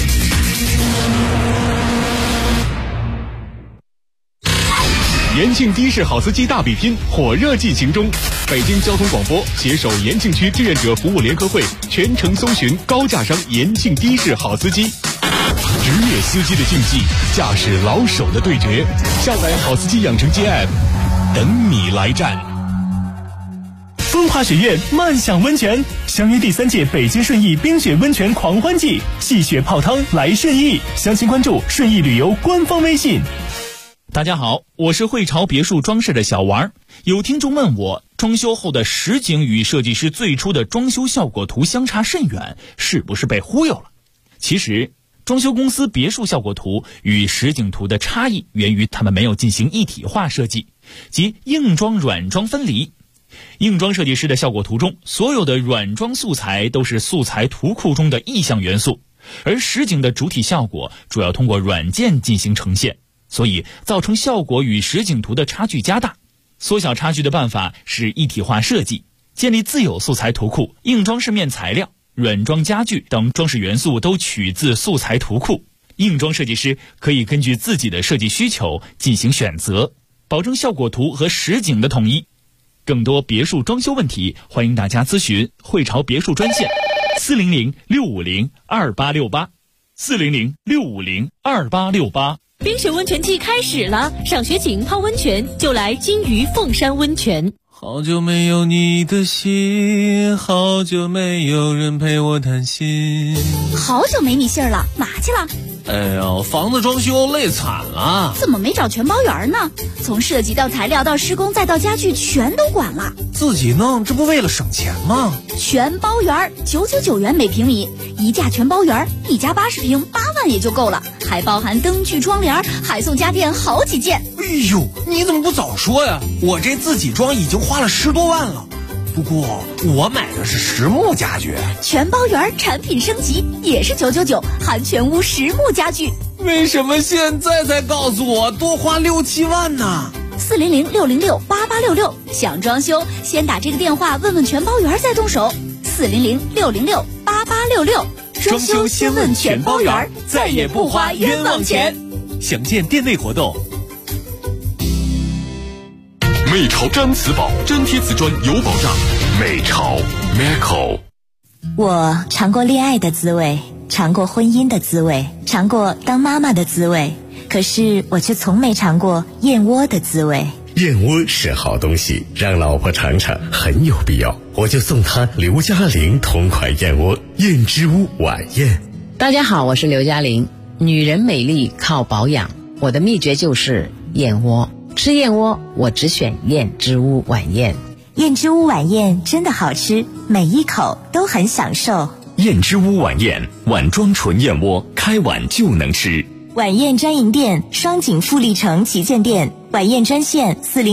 延庆的士好司机大比拼火热进行中，北京交通广播携手延庆区志愿者服务联合会全程搜寻高价商延庆的士好司机，职业司机的竞技，驾驶老手的对决。下载好司机养成机 App， 等你来战。 风华雪苑漫享温泉，相约第3届北京顺义冰雪温泉狂欢季，戏雪泡汤来顺义。详情关注顺义旅游官方微信。大家好，我是汇潮别墅装饰的小王。有听众问我，装修后的实景与设计师最初的装修效果图相差甚远，是不是被忽悠了？其实装修公司别墅效果图与实景图的差异源于他们没有进行一体化设计，即硬装软装分离。硬装设计师的效果图中，所有的软装素材都是素材图库中的意象元素，而实景的主体效果主要通过软件进行呈现，所以造成效果与实景图的差距加大。缩小差距的办法是一体化设计，建立自有素材图库，硬装饰面材料、软装家具等装饰元素都取自素材图库。硬装设计师可以根据自己的设计需求进行选择，保证效果图和实景的统一。更多别墅装修问题，欢迎大家咨询汇潮别墅专线400-650-2868，400-650-2868。 冰雪温泉季开始了，赏雪景泡温泉就来金鱼凤山温泉。 好久没有你的信，好久没有人陪我谈心。 好久没你信儿了，哪去了？ 哎呀，房子装修累惨了。 怎么没找全包圆呢？从设计到材料到施工再到家具全都管了。 自己弄，这不为了省钱吗？ 全包圆999元每平米，一价全包圆，一家80平8万也就够了，还包含灯具窗帘，还送家电好几件。 哎呦，你怎么不早说呀？我这自己装已经花了10多万了。不过我买的是实木家具， 全包圆产品升级也是999，含全屋实木家具。 为什么现在才告诉我多花6、7万呢 ？400-606-8866，想装修先打这个电话问问全包圆再动手。400-606-8866， 装修先问全包圆，再也不花冤枉钱。详见店内活动。 美潮粘瓷宝，粘贴瓷砖有保障。美潮 Meco。 我尝过恋爱的滋味，尝过婚姻的滋味，尝过当妈妈的滋味，可是我却从没尝过燕窝的滋味。 燕窝是好东西，让老婆尝尝很有必要，我就送她刘嘉玲同款燕窝燕之屋晚宴。 大家好，我是刘嘉玲。女人美丽靠保养，我的秘诀就是燕窝。吃燕窝我只选燕之屋晚宴。 燕之屋晚宴真的好吃，每一口都很享受。 燕之屋晚宴，碗装纯燕窝，开碗就能吃。 晚宴专营店：双井富力城旗舰店。晚宴专线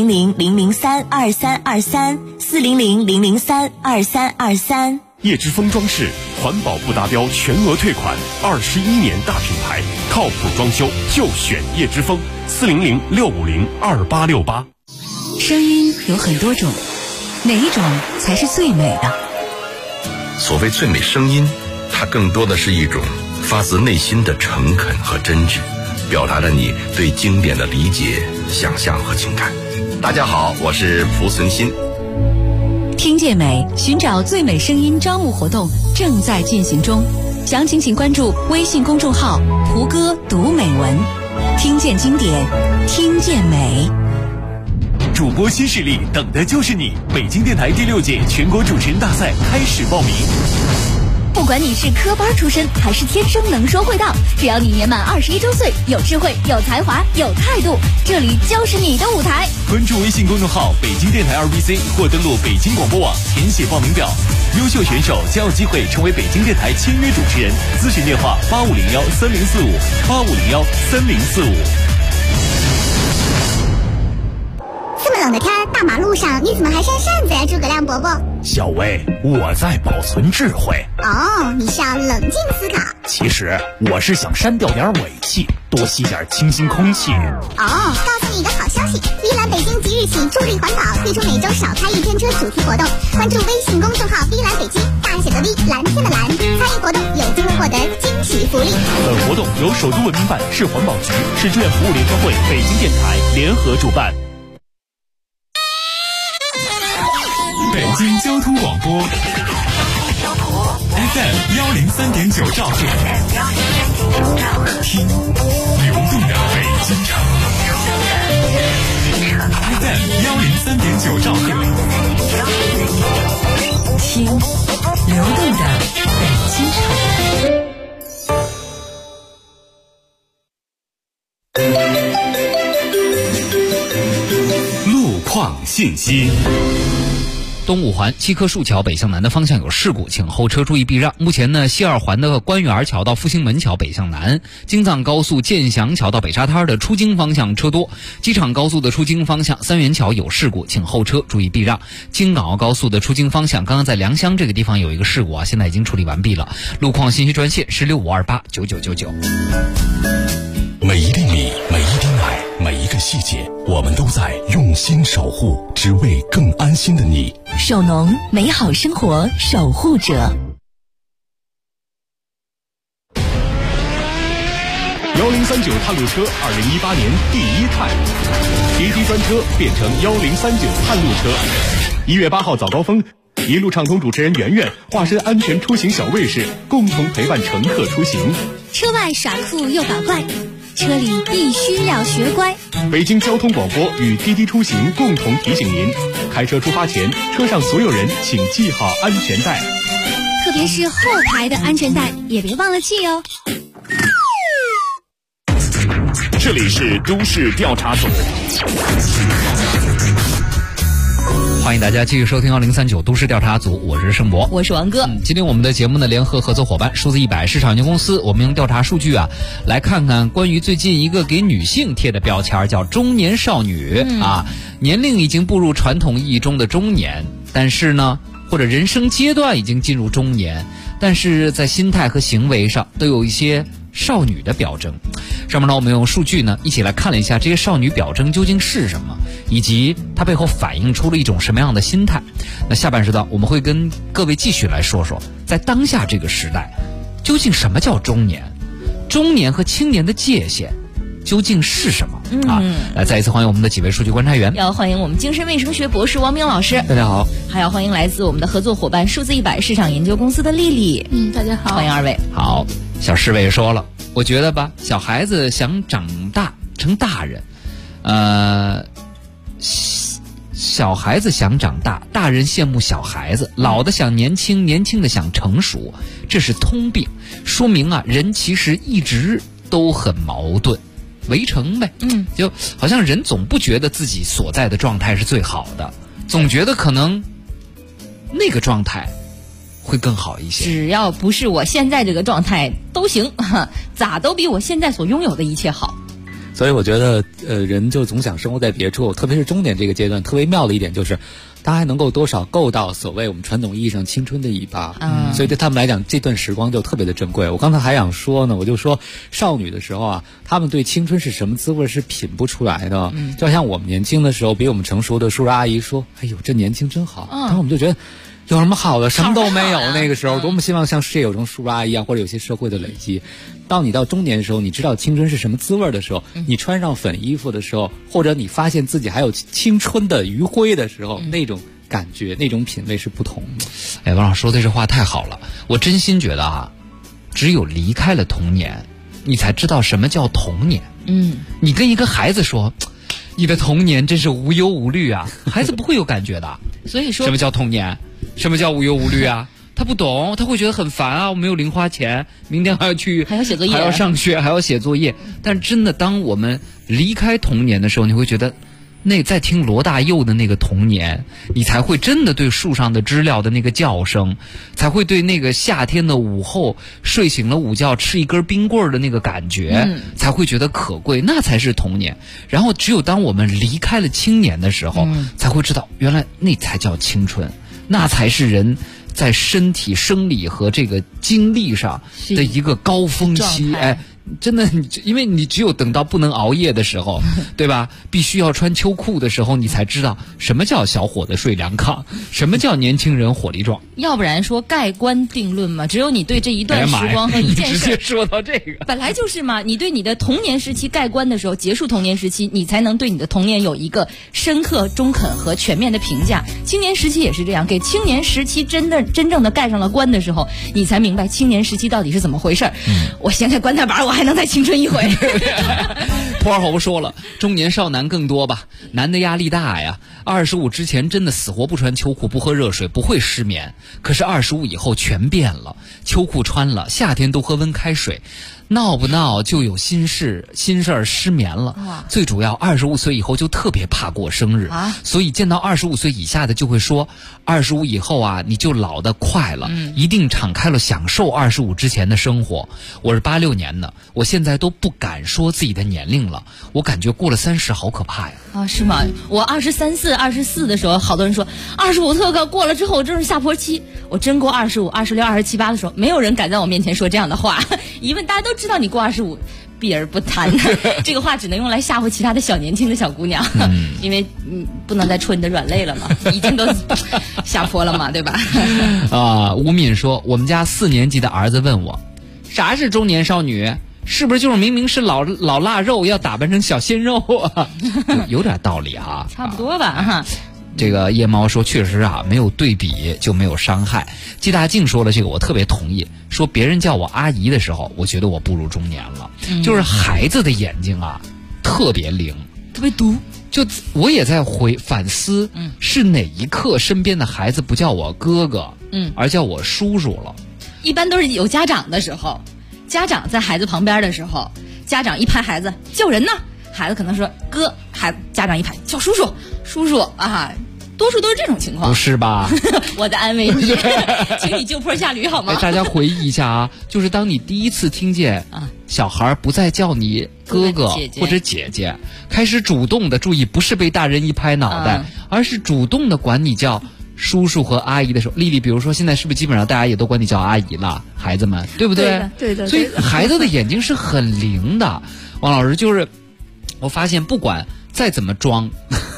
：400-003-2323，400-003-2323。 叶之峰装饰，环保不达标全额退款，21年大品牌，靠谱装修就选叶之峰。400-650-2868。 声音有很多种，哪一种才是最美的？ 所谓最美声音，它更多的是一种发自内心的诚恳和真挚，表达了你对经典的理解、想象和情感。大家好，我是蒲存昕。 听见美，寻找最美声音招募活动正在进行中，详情请关注微信公众号“蒲哥读美文”，听见经典，听见美。 主播新势力等的就是你！北京电台第6届全国主持人大赛开始报名。 不管你是科班出身还是天生能说会道，只要你年满21周岁，有智慧、有才华、有态度，这里就是你的舞台。 关注微信公众号北京电台2BC 或登录北京广播网填写报名表，优秀选手将有机会成为北京电台签约主持人。咨询电话8501304585013045。 这么冷的天，大马路上你怎么还扇扇子呀，诸葛亮伯伯？ 小薇，我在保存智慧。 哦，你是要冷静思考。 其实我是想删掉点尾气，多吸点清新空气。 哦，告诉你一个好消息，V 蓝北京即日起助力环保，推出每周少开1天车主题活动。关注微信公众号 V 蓝北京，大写的 V， 蓝天的蓝，参与活动有机会获得惊喜福利。 本活动由首都文明办、市环保局、市志愿服务联合会、北京电台联合主办。 北京交通广播 FM 103.9兆赫，听流动的北京城。FM 103.9兆赫， 听流动的北京城。 路况信息。 东五环七棵树桥北向南的方向有事故，请后车注意避让。目前呢，西二环的官园桥到复兴门桥北向南，京藏高速建祥桥到北沙滩的出京方向车多，机场高速的出京方向三元桥有事故，请后车注意避让。京港澳高速的出京方向，刚刚在良乡这个地方有一个事故啊，现在已经处理完毕了。路况信息专线是65289999。 每一粒米，每一滴奶，每一个细节，我们都在用心守护，只为更安心的你。 首农，美好生活守护者。 1039探路车2018年第1探，滴滴专车变成1039探路车。1月8号早高峰，一路畅通主持人圆圆化身安全出行小卫士，共同陪伴乘客出行。 车外耍酷又搞怪，车里必须要学乖。 北京交通广播与滴滴出行共同提醒您：开车出发前，车上所有人请系好安全带， 特别是后排的安全带也别忘了系哦。 这里是都市调查组。 欢迎大家继续收听1039都市调查组，我是盛博， 我是王哥。 今天我们的节目呢，联合合作伙伴数字100市场有限公司，我们用调查数据啊，来看看关于最近一个给女性贴的标签，叫中年少女啊，年龄已经步入传统意义中的中年，但是呢，或者人生阶段已经进入中年，但是在心态和行为上都有一些少女的表征。上面呢，我们用数据呢一起来看了一下这些少女表征究竟是什么，以及它背后反映出了一种什么样的心态。那下半时段我们会跟各位继续来说说，在当下这个时代，究竟什么叫中年？中年和青年的界限究竟是什么？来再一次欢迎我们的几位数据观察员， 要欢迎我们精神卫生学博士王明老师， 大家好； 还要欢迎来自我们的合作伙伴数字100市场研究公司的丽丽， 大家好， 欢迎二位。 好，小侍卫说了，我觉得吧，小孩子想长大成大人，小孩子想长大，大人羡慕小孩子，老的想年轻，年轻的想成熟，这是通病，说明啊，人其实一直都很矛盾。围城呗，就好像人总不觉得自己所在的状态是最好的，总觉得可能那个状态会更好一些。 只要不是我现在这个状态都行，咋都比我现在所拥有的一切好。 所以我觉得，人就总想生活在别处，特别是中年这个阶段，特别妙的一点就是，他还能够多少够到所谓我们传统意义上青春的尾巴，所以对他们来讲，这段时光就特别的珍贵。我刚才还想说呢，我就说少女的时候啊，他们对青春是什么滋味是品不出来的，就像我们年轻的时候，比我们成熟的叔叔阿姨说：“哎呦，这年轻真好。”然后我们就觉得。有什么好的？什么都没有。那个时候多么希望像世界有种叔叔阿姨一样，或者有些社会的累积。到你到中年的时候，你知道青春是什么滋味的时候，你穿上粉衣服的时候，或者你发现自己还有青春的余晖的时候，那种感觉，那种品味是不同的。 哎，王老师说的这话太好了，我真心觉得啊，只有离开了童年，你才知道什么叫童年。你跟一个孩子说， 你的童年真是无忧无虑啊，孩子不会有感觉的。 所以说， 什么叫童年？什么叫无忧无虑啊？他不懂，他会觉得很烦啊！我没有零花钱，明天还要写作业，还要上学，还要写作业。但真的，当我们离开童年的时候，你会觉得，在听罗大佑的那个童年，你才会真的对树上的知了的那个叫声，才会对那个夏天的午后睡醒了午觉吃一根冰棍的那个感觉，才会觉得可贵，那才是童年。然后只有当我们离开了青年的时候，才会知道原来那才叫青春，那才是人在身体生理和这个精力上的一个高峰期。哎，真的，因为你只有等到不能熬夜的时候，对吧？必须要穿秋裤的时候，你才知道什么叫小伙子睡凉炕，什么叫年轻人火力壮。 要不然说盖棺定论嘛，只有你对这一段时光和一件事， 直接说到这个， 本来就是嘛。你对你的童年时期盖棺的时候，结束童年时期，你才能对你的童年有一个深刻、中肯和全面的评价。青年时期也是这样，给青年时期真正的盖上了棺的时候，你才明白青年时期到底是怎么回事。我掀开棺材板，我还能再青春一回。 破儿侯说了，中年少男更多吧，男的压力大呀。25之前真的死活不穿秋裤，不喝热水，不会失眠。可是25以后全变了，秋裤穿了，夏天都喝温开水。闹不闹就有心事儿失眠了。最主要25岁以后就特别怕过生日，所以见到25岁以下的就会说，25以后啊你就老得快了，一定敞开了享受25之前的生活。我是86年的，我现在都不敢说自己的年龄了，我感觉过了30好可怕呀。 啊，是吗？我23、24的时候，好多人说25特高，过了之后真是下坡期。我真过25、26、27、8的时候，没有人敢在我面前说这样的话。一问大家都知道你过25，避而不谈。这个话只能用来吓唬其他的小年轻的小姑娘，因为不能再戳你的软肋了嘛，已经都下坡了嘛，对吧？ 吴敏说，我们家4年级的儿子问我，啥是中年少女？是不是就是明明是老腊肉，要打扮成小鲜肉啊？有点道理哈， 差不多吧哈。 这个夜猫说，确实啊，没有对比就没有伤害。季大静说了这个，我特别同意。说别人叫我阿姨的时候，我觉得我步入中年了。就是孩子的眼睛啊，特别灵， 特别毒。 就我也在反思，是哪一刻身边的孩子不叫我哥哥，而叫我叔叔了？ 一般都是有家长的时候，家长在孩子旁边的时候，家长一拍孩子叫人呢，孩子可能说哥，家长一拍叫叔叔啊。多数都是这种情况， 不是吧？ 我在安慰你，请你就坡下驴好吗？ 大家回忆一下啊，就是当你第一次听见小孩不再叫你哥哥或者姐姐，开始主动的注意，不是被大人一拍脑袋，而是主动的管你叫叔叔和阿姨的时候。丽丽，比如说现在是不是基本上大家也都管你叫阿姨了？孩子们，对不对？ 对的。 所以孩子的眼睛是很灵的。王老师，就是我发现不管再怎么装，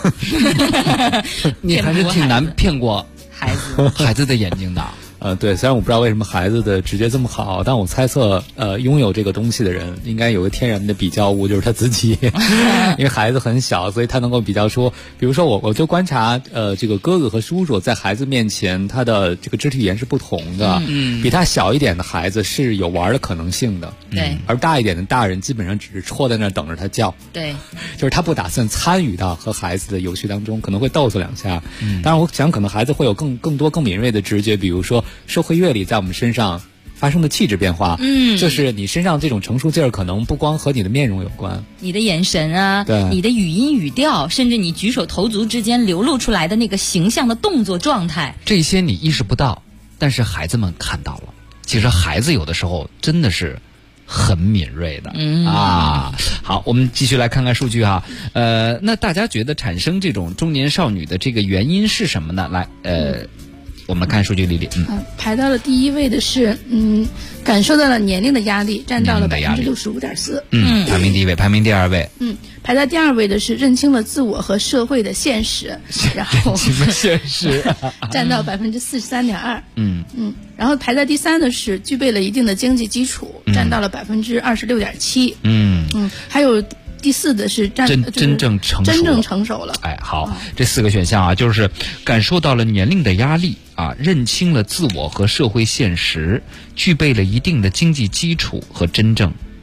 你还是挺难骗过孩子的眼睛的。 对，虽然我不知道为什么孩子的直觉这么好，但我猜测，拥有这个东西的人应该有个天然的比较物，就是他自己。因为孩子很小，所以他能够比较出，比如说我就观察，这个哥哥和叔叔在孩子面前，他的这个肢体语言是不同的。比他小一点的孩子是有玩的可能性的。 对。 而大一点的大人基本上只是戳在那儿等着他叫。 对。 就是他不打算参与到和孩子的游戏当中，可能会斗搐两下。当然，我想可能孩子会有更多更敏锐的直觉，比如说社会阅历在我们身上发生的气质变化，就是你身上这种成熟劲儿，可能不光和你的面容有关， 你的眼神啊，你的语音语调，甚至你举手投足之间流露出来的那个形象的动作状态， 这些你意识不到，但是孩子们看到了。其实孩子有的时候真的是很敏锐的。好，我们继续来看看数据哈。那大家觉得产生这种中年少女的这个原因是什么呢？来，我们看数据，丽丽。 排到了第1位的是感受到了年龄的压力，占到了65.4%。 排名第1位，排名第2位。 排在第2位的是认清了自我和社会的现实，然后现实占到43.2%。然后排在第3的是具备了一定的经济基础，占到了26.7%。还有第4的是真正成熟了。 好，这4个选项啊，就是感受到了年龄的压力啊，认清了自我和社会现实，具备了一定的经济基础和真正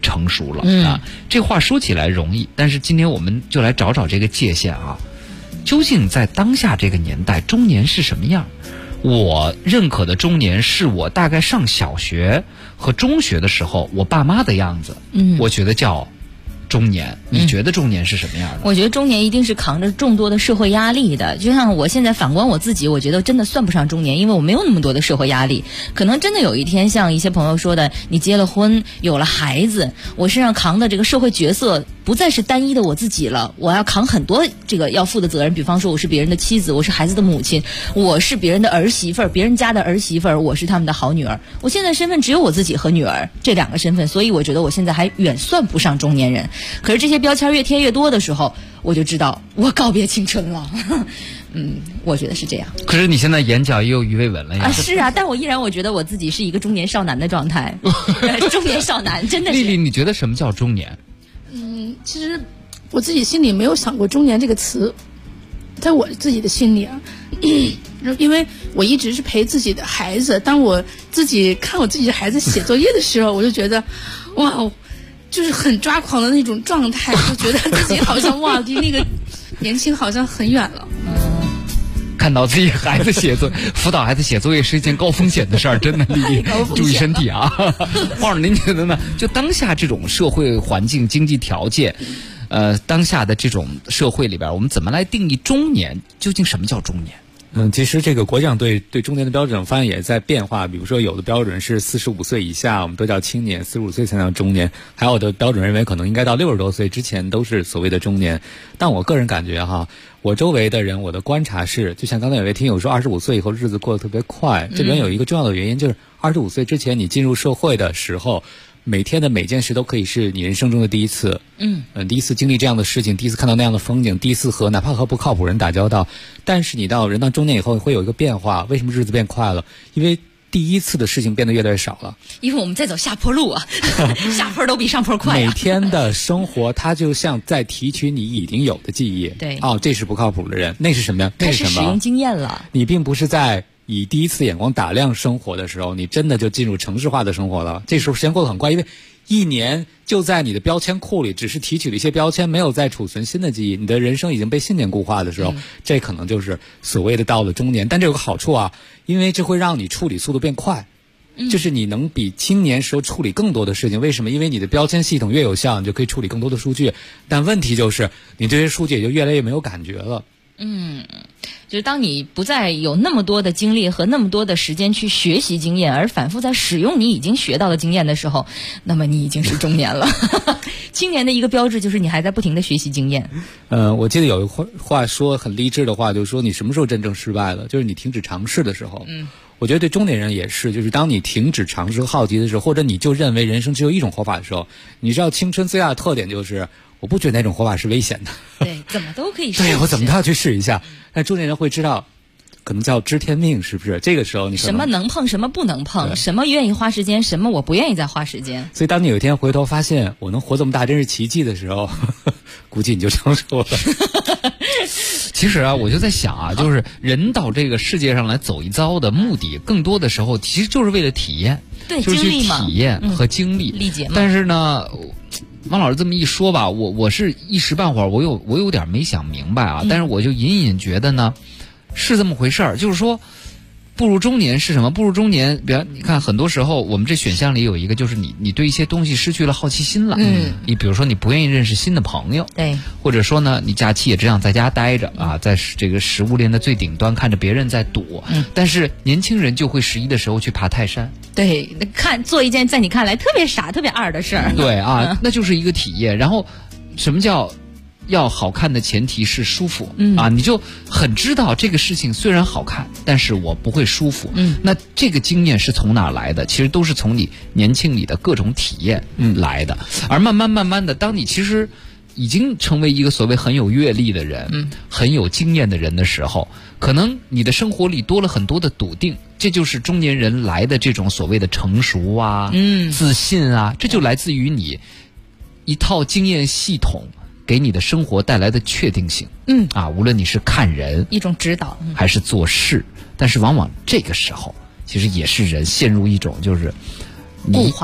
成熟了啊。这话说起来容易，但是今天我们就来找找这个界限啊。究竟在当下这个年代，中年是什么样？我认可的中年是我大概上小学和中学的时候我爸妈的样子，我觉得叫中年。你觉得中年是什么样的？ 我觉得中年一定是扛着众多的社会压力的。就像我现在反观我自己，我觉得真的算不上中年，因为我没有那么多的社会压力。可能真的有一天像一些朋友说的，你结了婚有了孩子，我身上扛的这个社会角色不再是单一的我自己了，我要扛很多这个要负的责任。比方说我是别人的妻子，我是孩子的母亲，我是别人的儿媳妇儿，别人家的儿媳妇儿，我是他们的好女儿。我现在身份只有我自己和女儿这2个身份，所以我觉得我现在还远算不上中年人。可是这些标签越贴越多的时候，我就知道我告别青春了。我觉得是这样。 可是你现在眼角也有鱼尾纹了呀。 是啊，但我觉得我自己是一个中年少男的状态。中年少男真的是。 丽丽，你觉得什么叫中年？ 其实我自己心里没有想过中年这个词，在我自己的心里啊，因为我一直是陪自己的孩子，当我自己看我自己的孩子写作业的时候，我就觉得哇，就是很抓狂的那种状态，就觉得自己好像哇，离那个年轻好像很远了。 看到自己孩子写作辅导孩子写作业是一件高风险的事儿，真的，丽丽注意身体啊。黄老师，您觉得呢？就当下这种社会环境、经济条件，当下的这种社会里边，我们怎么来定义中年？究竟什么叫中年？ 其实这个国家对中年的标准，我发现也在变化。比如说，有的标准是45岁以下，我们都叫青年；45岁才叫中年。还有的标准认为可能应该到60多岁之前都是所谓的中年。但我个人感觉哈，我周围的人，我的观察是，就像刚才有位听友说，25岁以后日子过得特别快。这边有一个重要的原因，就是25岁之前你进入社会的时候，每天的每件事都可以是你人生中的第一次。第一次经历这样的事情，第一次看到那样的风景，第一次哪怕和不靠谱人打交道。但是你到人到中年以后会有一个变化，为什么日子变快了？因为第一次的事情变得越来越少了。 因为我们在走下坡路啊，下坡都比上坡快啊。 每天的生活它就像在提取你已经有的记忆。 对， 这是不靠谱的人，那是什么呀？ 开始使用经验了。 你并不是在以第一次眼光打量生活的时候，你真的就进入城市化的生活了。这时候时间过得很快，因为1年就在你的标签库里只是提取了一些标签，没有再储存新的记忆，你的人生已经被信念固化的时候，这可能就是所谓的到了中年。但这有个好处啊，因为这会让你处理速度变快，就是你能比青年时候处理更多的事情。为什么？因为你的标签系统越有效，你就可以处理更多的数据。但问题就是你这些数据也就越来越没有感觉了。 就是当你不再有那么多的精力和那么多的时间去学习经验，而反复在使用你已经学到的经验的时候，那么你已经是中年了。青年的一个标志就是你还在不停的学习经验。 我记得有一话说很励志的话，就是说你什么时候真正失败了？就是你停止尝试的时候。我觉得对中年人也是，就是当你停止尝试和好奇的时候，或者你就认为人生只有一种活法的时候，你知道青春最大的特点就是我不觉得那种活法是危险的。 对，怎么都可以试。 对，我怎么都要去试一下。但中年人会知道，可能叫知天命，是不是？这个时候你什么能碰，什么不能碰，什么愿意花时间，什么我不愿意再花时间。 所以当你有一天回头发现我能活这么大真是奇迹的时候，估计你就成熟了。 其实啊，我就在想啊，就是人到这个世界上来走一遭的目的，更多的时候其实就是为了体验， 对， 就是去体验和经历。 理解吗？ 但是呢，汪老师这么一说吧，我是一时半会儿我有点没想明白啊。但是我就隐隐觉得呢，是这么回事儿，就是说。步入中年是什么？步入中年，比方你看，很多时候我们这选项里有一个，就是你对一些东西失去了好奇心了。你比如说你不愿意认识新的朋友， 对，或者说呢，你假期也只想在家待着啊，在这个食物链的最顶端看着别人在躲。但是年轻人就会11的时候去爬泰山。 对，做一件在你看来特别傻、特别二的事儿。 对啊，那就是一个体验。然后，什么叫？要好看的前提是舒服。你就很知道这个事情虽然好看，但是我不会舒服。那这个经验是从哪来的？其实都是从你年轻里的各种体验来的。而慢慢的，当你其实已经成为一个所谓很有阅历的人，很有经验的人的时候，可能你的生活里多了很多的笃定。这就是中年人来的这种所谓的成熟啊，自信啊，这就来自于你一套经验系统给你的生活带来的确定性。无论你是看人一种指导， 还是做事，但是往往这个时候其实也是人陷入一种就是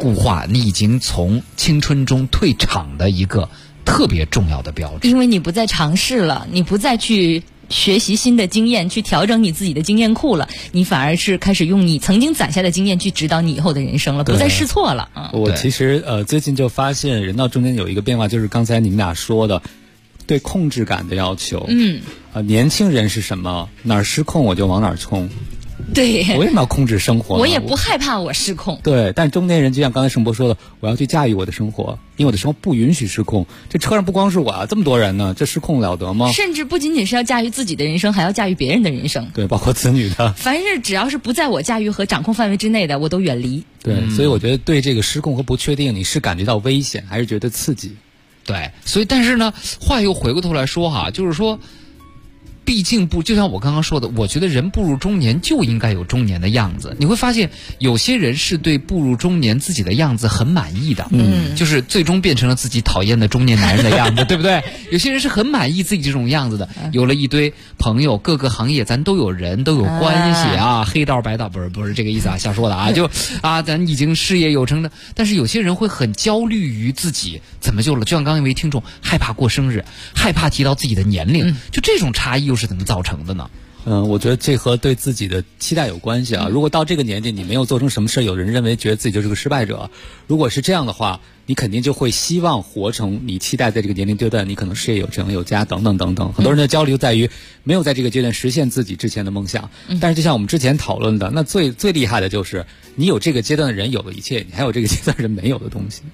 固化你已经从青春中退场的一个特别重要的标志。 因为你不再尝试了，你不再去学习新的经验，去调整你自己的经验库了，你反而是开始用你曾经攒下的经验去指导你以后的人生了，不再试错了。 我其实最近就发现人到中间有一个变化，就是刚才你们俩说的对控制感的要求。年轻人是什么？哪儿失控我就往哪儿冲。 对， 我为什么要控制生活呢？ 我也不害怕我失控。 对，但中年人就像刚才盛博说的，我要去驾驭我的生活，因为我的生活不允许失控。这车上不光是我啊，这么多人呢，这失控了得吗？ 甚至不仅仅是要驾驭自己的人生，还要驾驭别人的人生。 对，包括子女的。 凡是只要是不在我驾驭和掌控范围之内的，我都远离。 对，所以我觉得对这个失控和不确定，你是感觉到危险，还是觉得刺激？ 对，所以但是呢，话又回过头来说哈，就是说。毕竟就像我刚刚说的，我觉得人步入中年就应该有中年的样子。你会发现有些人是对步入中年自己的样子很满意的，就是最终变成了自己讨厌的中年男人的样子，对不对？有些人是很满意自己这种样子的，有了一堆朋友，各个行业咱都有人都有关系啊，黑道白道不是这个意思啊，瞎说的啊，就咱已经事业有成的。但是有些人会很焦虑于自己怎么就像刚刚一位听众害怕过生日，害怕提到自己的年龄，就这种差异又是怎么造成的呢？ 我觉得这和对自己的期待有关系啊。如果到这个年纪你没有做成什么事，有人认为觉得自己就是个失败者。如果是这样的话，你肯定就会希望活成你期待在这个年龄阶段你可能事业有成有家等等等等。很多人的焦虑在于没有在这个阶段实现自己之前的梦想。但是就像我们之前讨论的，那最厉害的就是你有这个阶段的人有了一切，你还有这个阶段人没有的东西。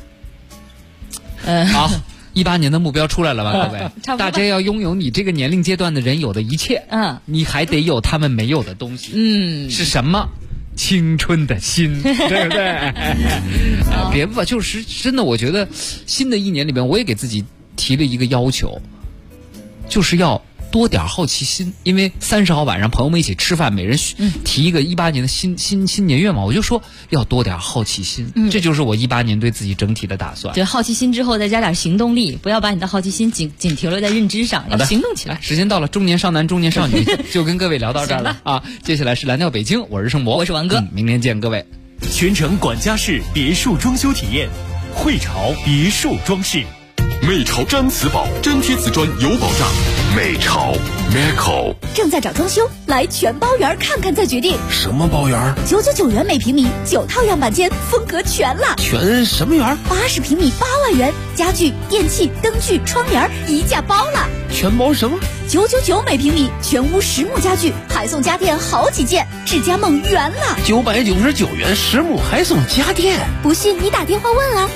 好，18年的目标出来了吧，各位？大家要拥有你这个年龄阶段的人有的一切，你还得有他们没有的东西，是什么？青春的心，对不对？别吧，就是真的，我觉得新的一年里边，我也给自己提了一个要求，就是要多点好奇心。因为30号晚上朋友们一起吃饭，每人提一个18年的新年愿望，我就说要多点好奇心。这就是我18年对自己整体的打算。 对，好奇心之后再加点行动力，不要把你的好奇心仅停留在认知上，要行动起来。 时间到了，中年少男、中年少女就跟各位聊到这儿了啊！接下来是蓝调北京，我是盛博， 我是王哥， 明天见，各位。 全程管家式别墅装修体验，汇潮别墅装饰。 美潮毡瓷宝，粘贴瓷砖有保障。美潮 Meco 正在找装修，来全包园看看再决定。 什么包园 ？999元每平米，9套样板间，风格全了。 全什么园 ？80平米8万元，家具、电器、灯具、窗帘一价包了。 全包什么 ？999每平米，全屋实木家具，还送家电好几件，智家梦圆了。 999元实木还送家电， 不信你打电话问啊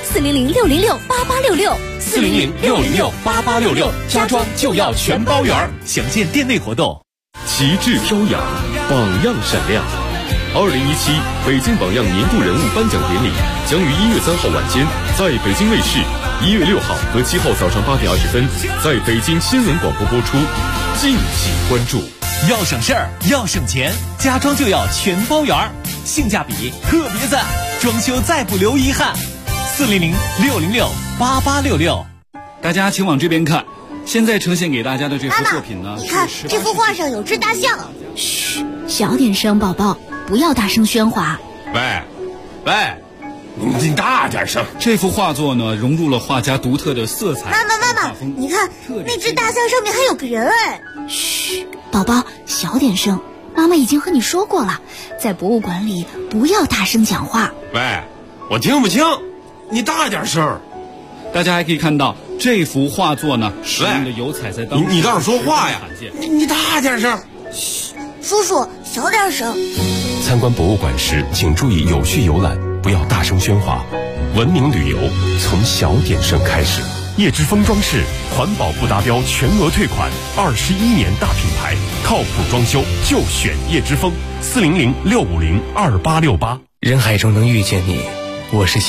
，400-606-8866，400-606-8866， 家装就要全包圆。详见店内活动。 旗帜飘扬，榜样闪亮。2017北京榜样年度人物颁奖典礼将于1月3号晚间在北京卫视，1月6号和7号早上8点20分在北京新闻广播播出，敬请关注。 要省事儿，要省钱，家装就要全包圆，性价比特别赞，装修再不留遗憾。400-606-8866。 大家请往这边看，现在呈现给大家的这幅作品呢， 你看这幅画上有只大象。 嘘，小点声，宝宝，不要大声喧哗。 喂，你大点声。这幅画作呢，融入了画家独特的色彩。 妈妈，你看那只大象上面还有个人哎。 嘘，宝宝，小点声。妈妈已经和你说过了，在博物馆里不要大声讲话。 喂，我听不清，你大点声。大家还可以看到这幅画作呢，使用的油彩在当中， 你倒是说话呀！你大点声。 嘘，叔叔小点声。 参观博物馆时，请注意有序游览，不要大声喧哗。文明旅游从小点声开始。 叶之峰装饰，环保不达标全额退款，21年大品牌，靠谱装修就选叶之峰。400-650-2868。 人海中能遇见你，我是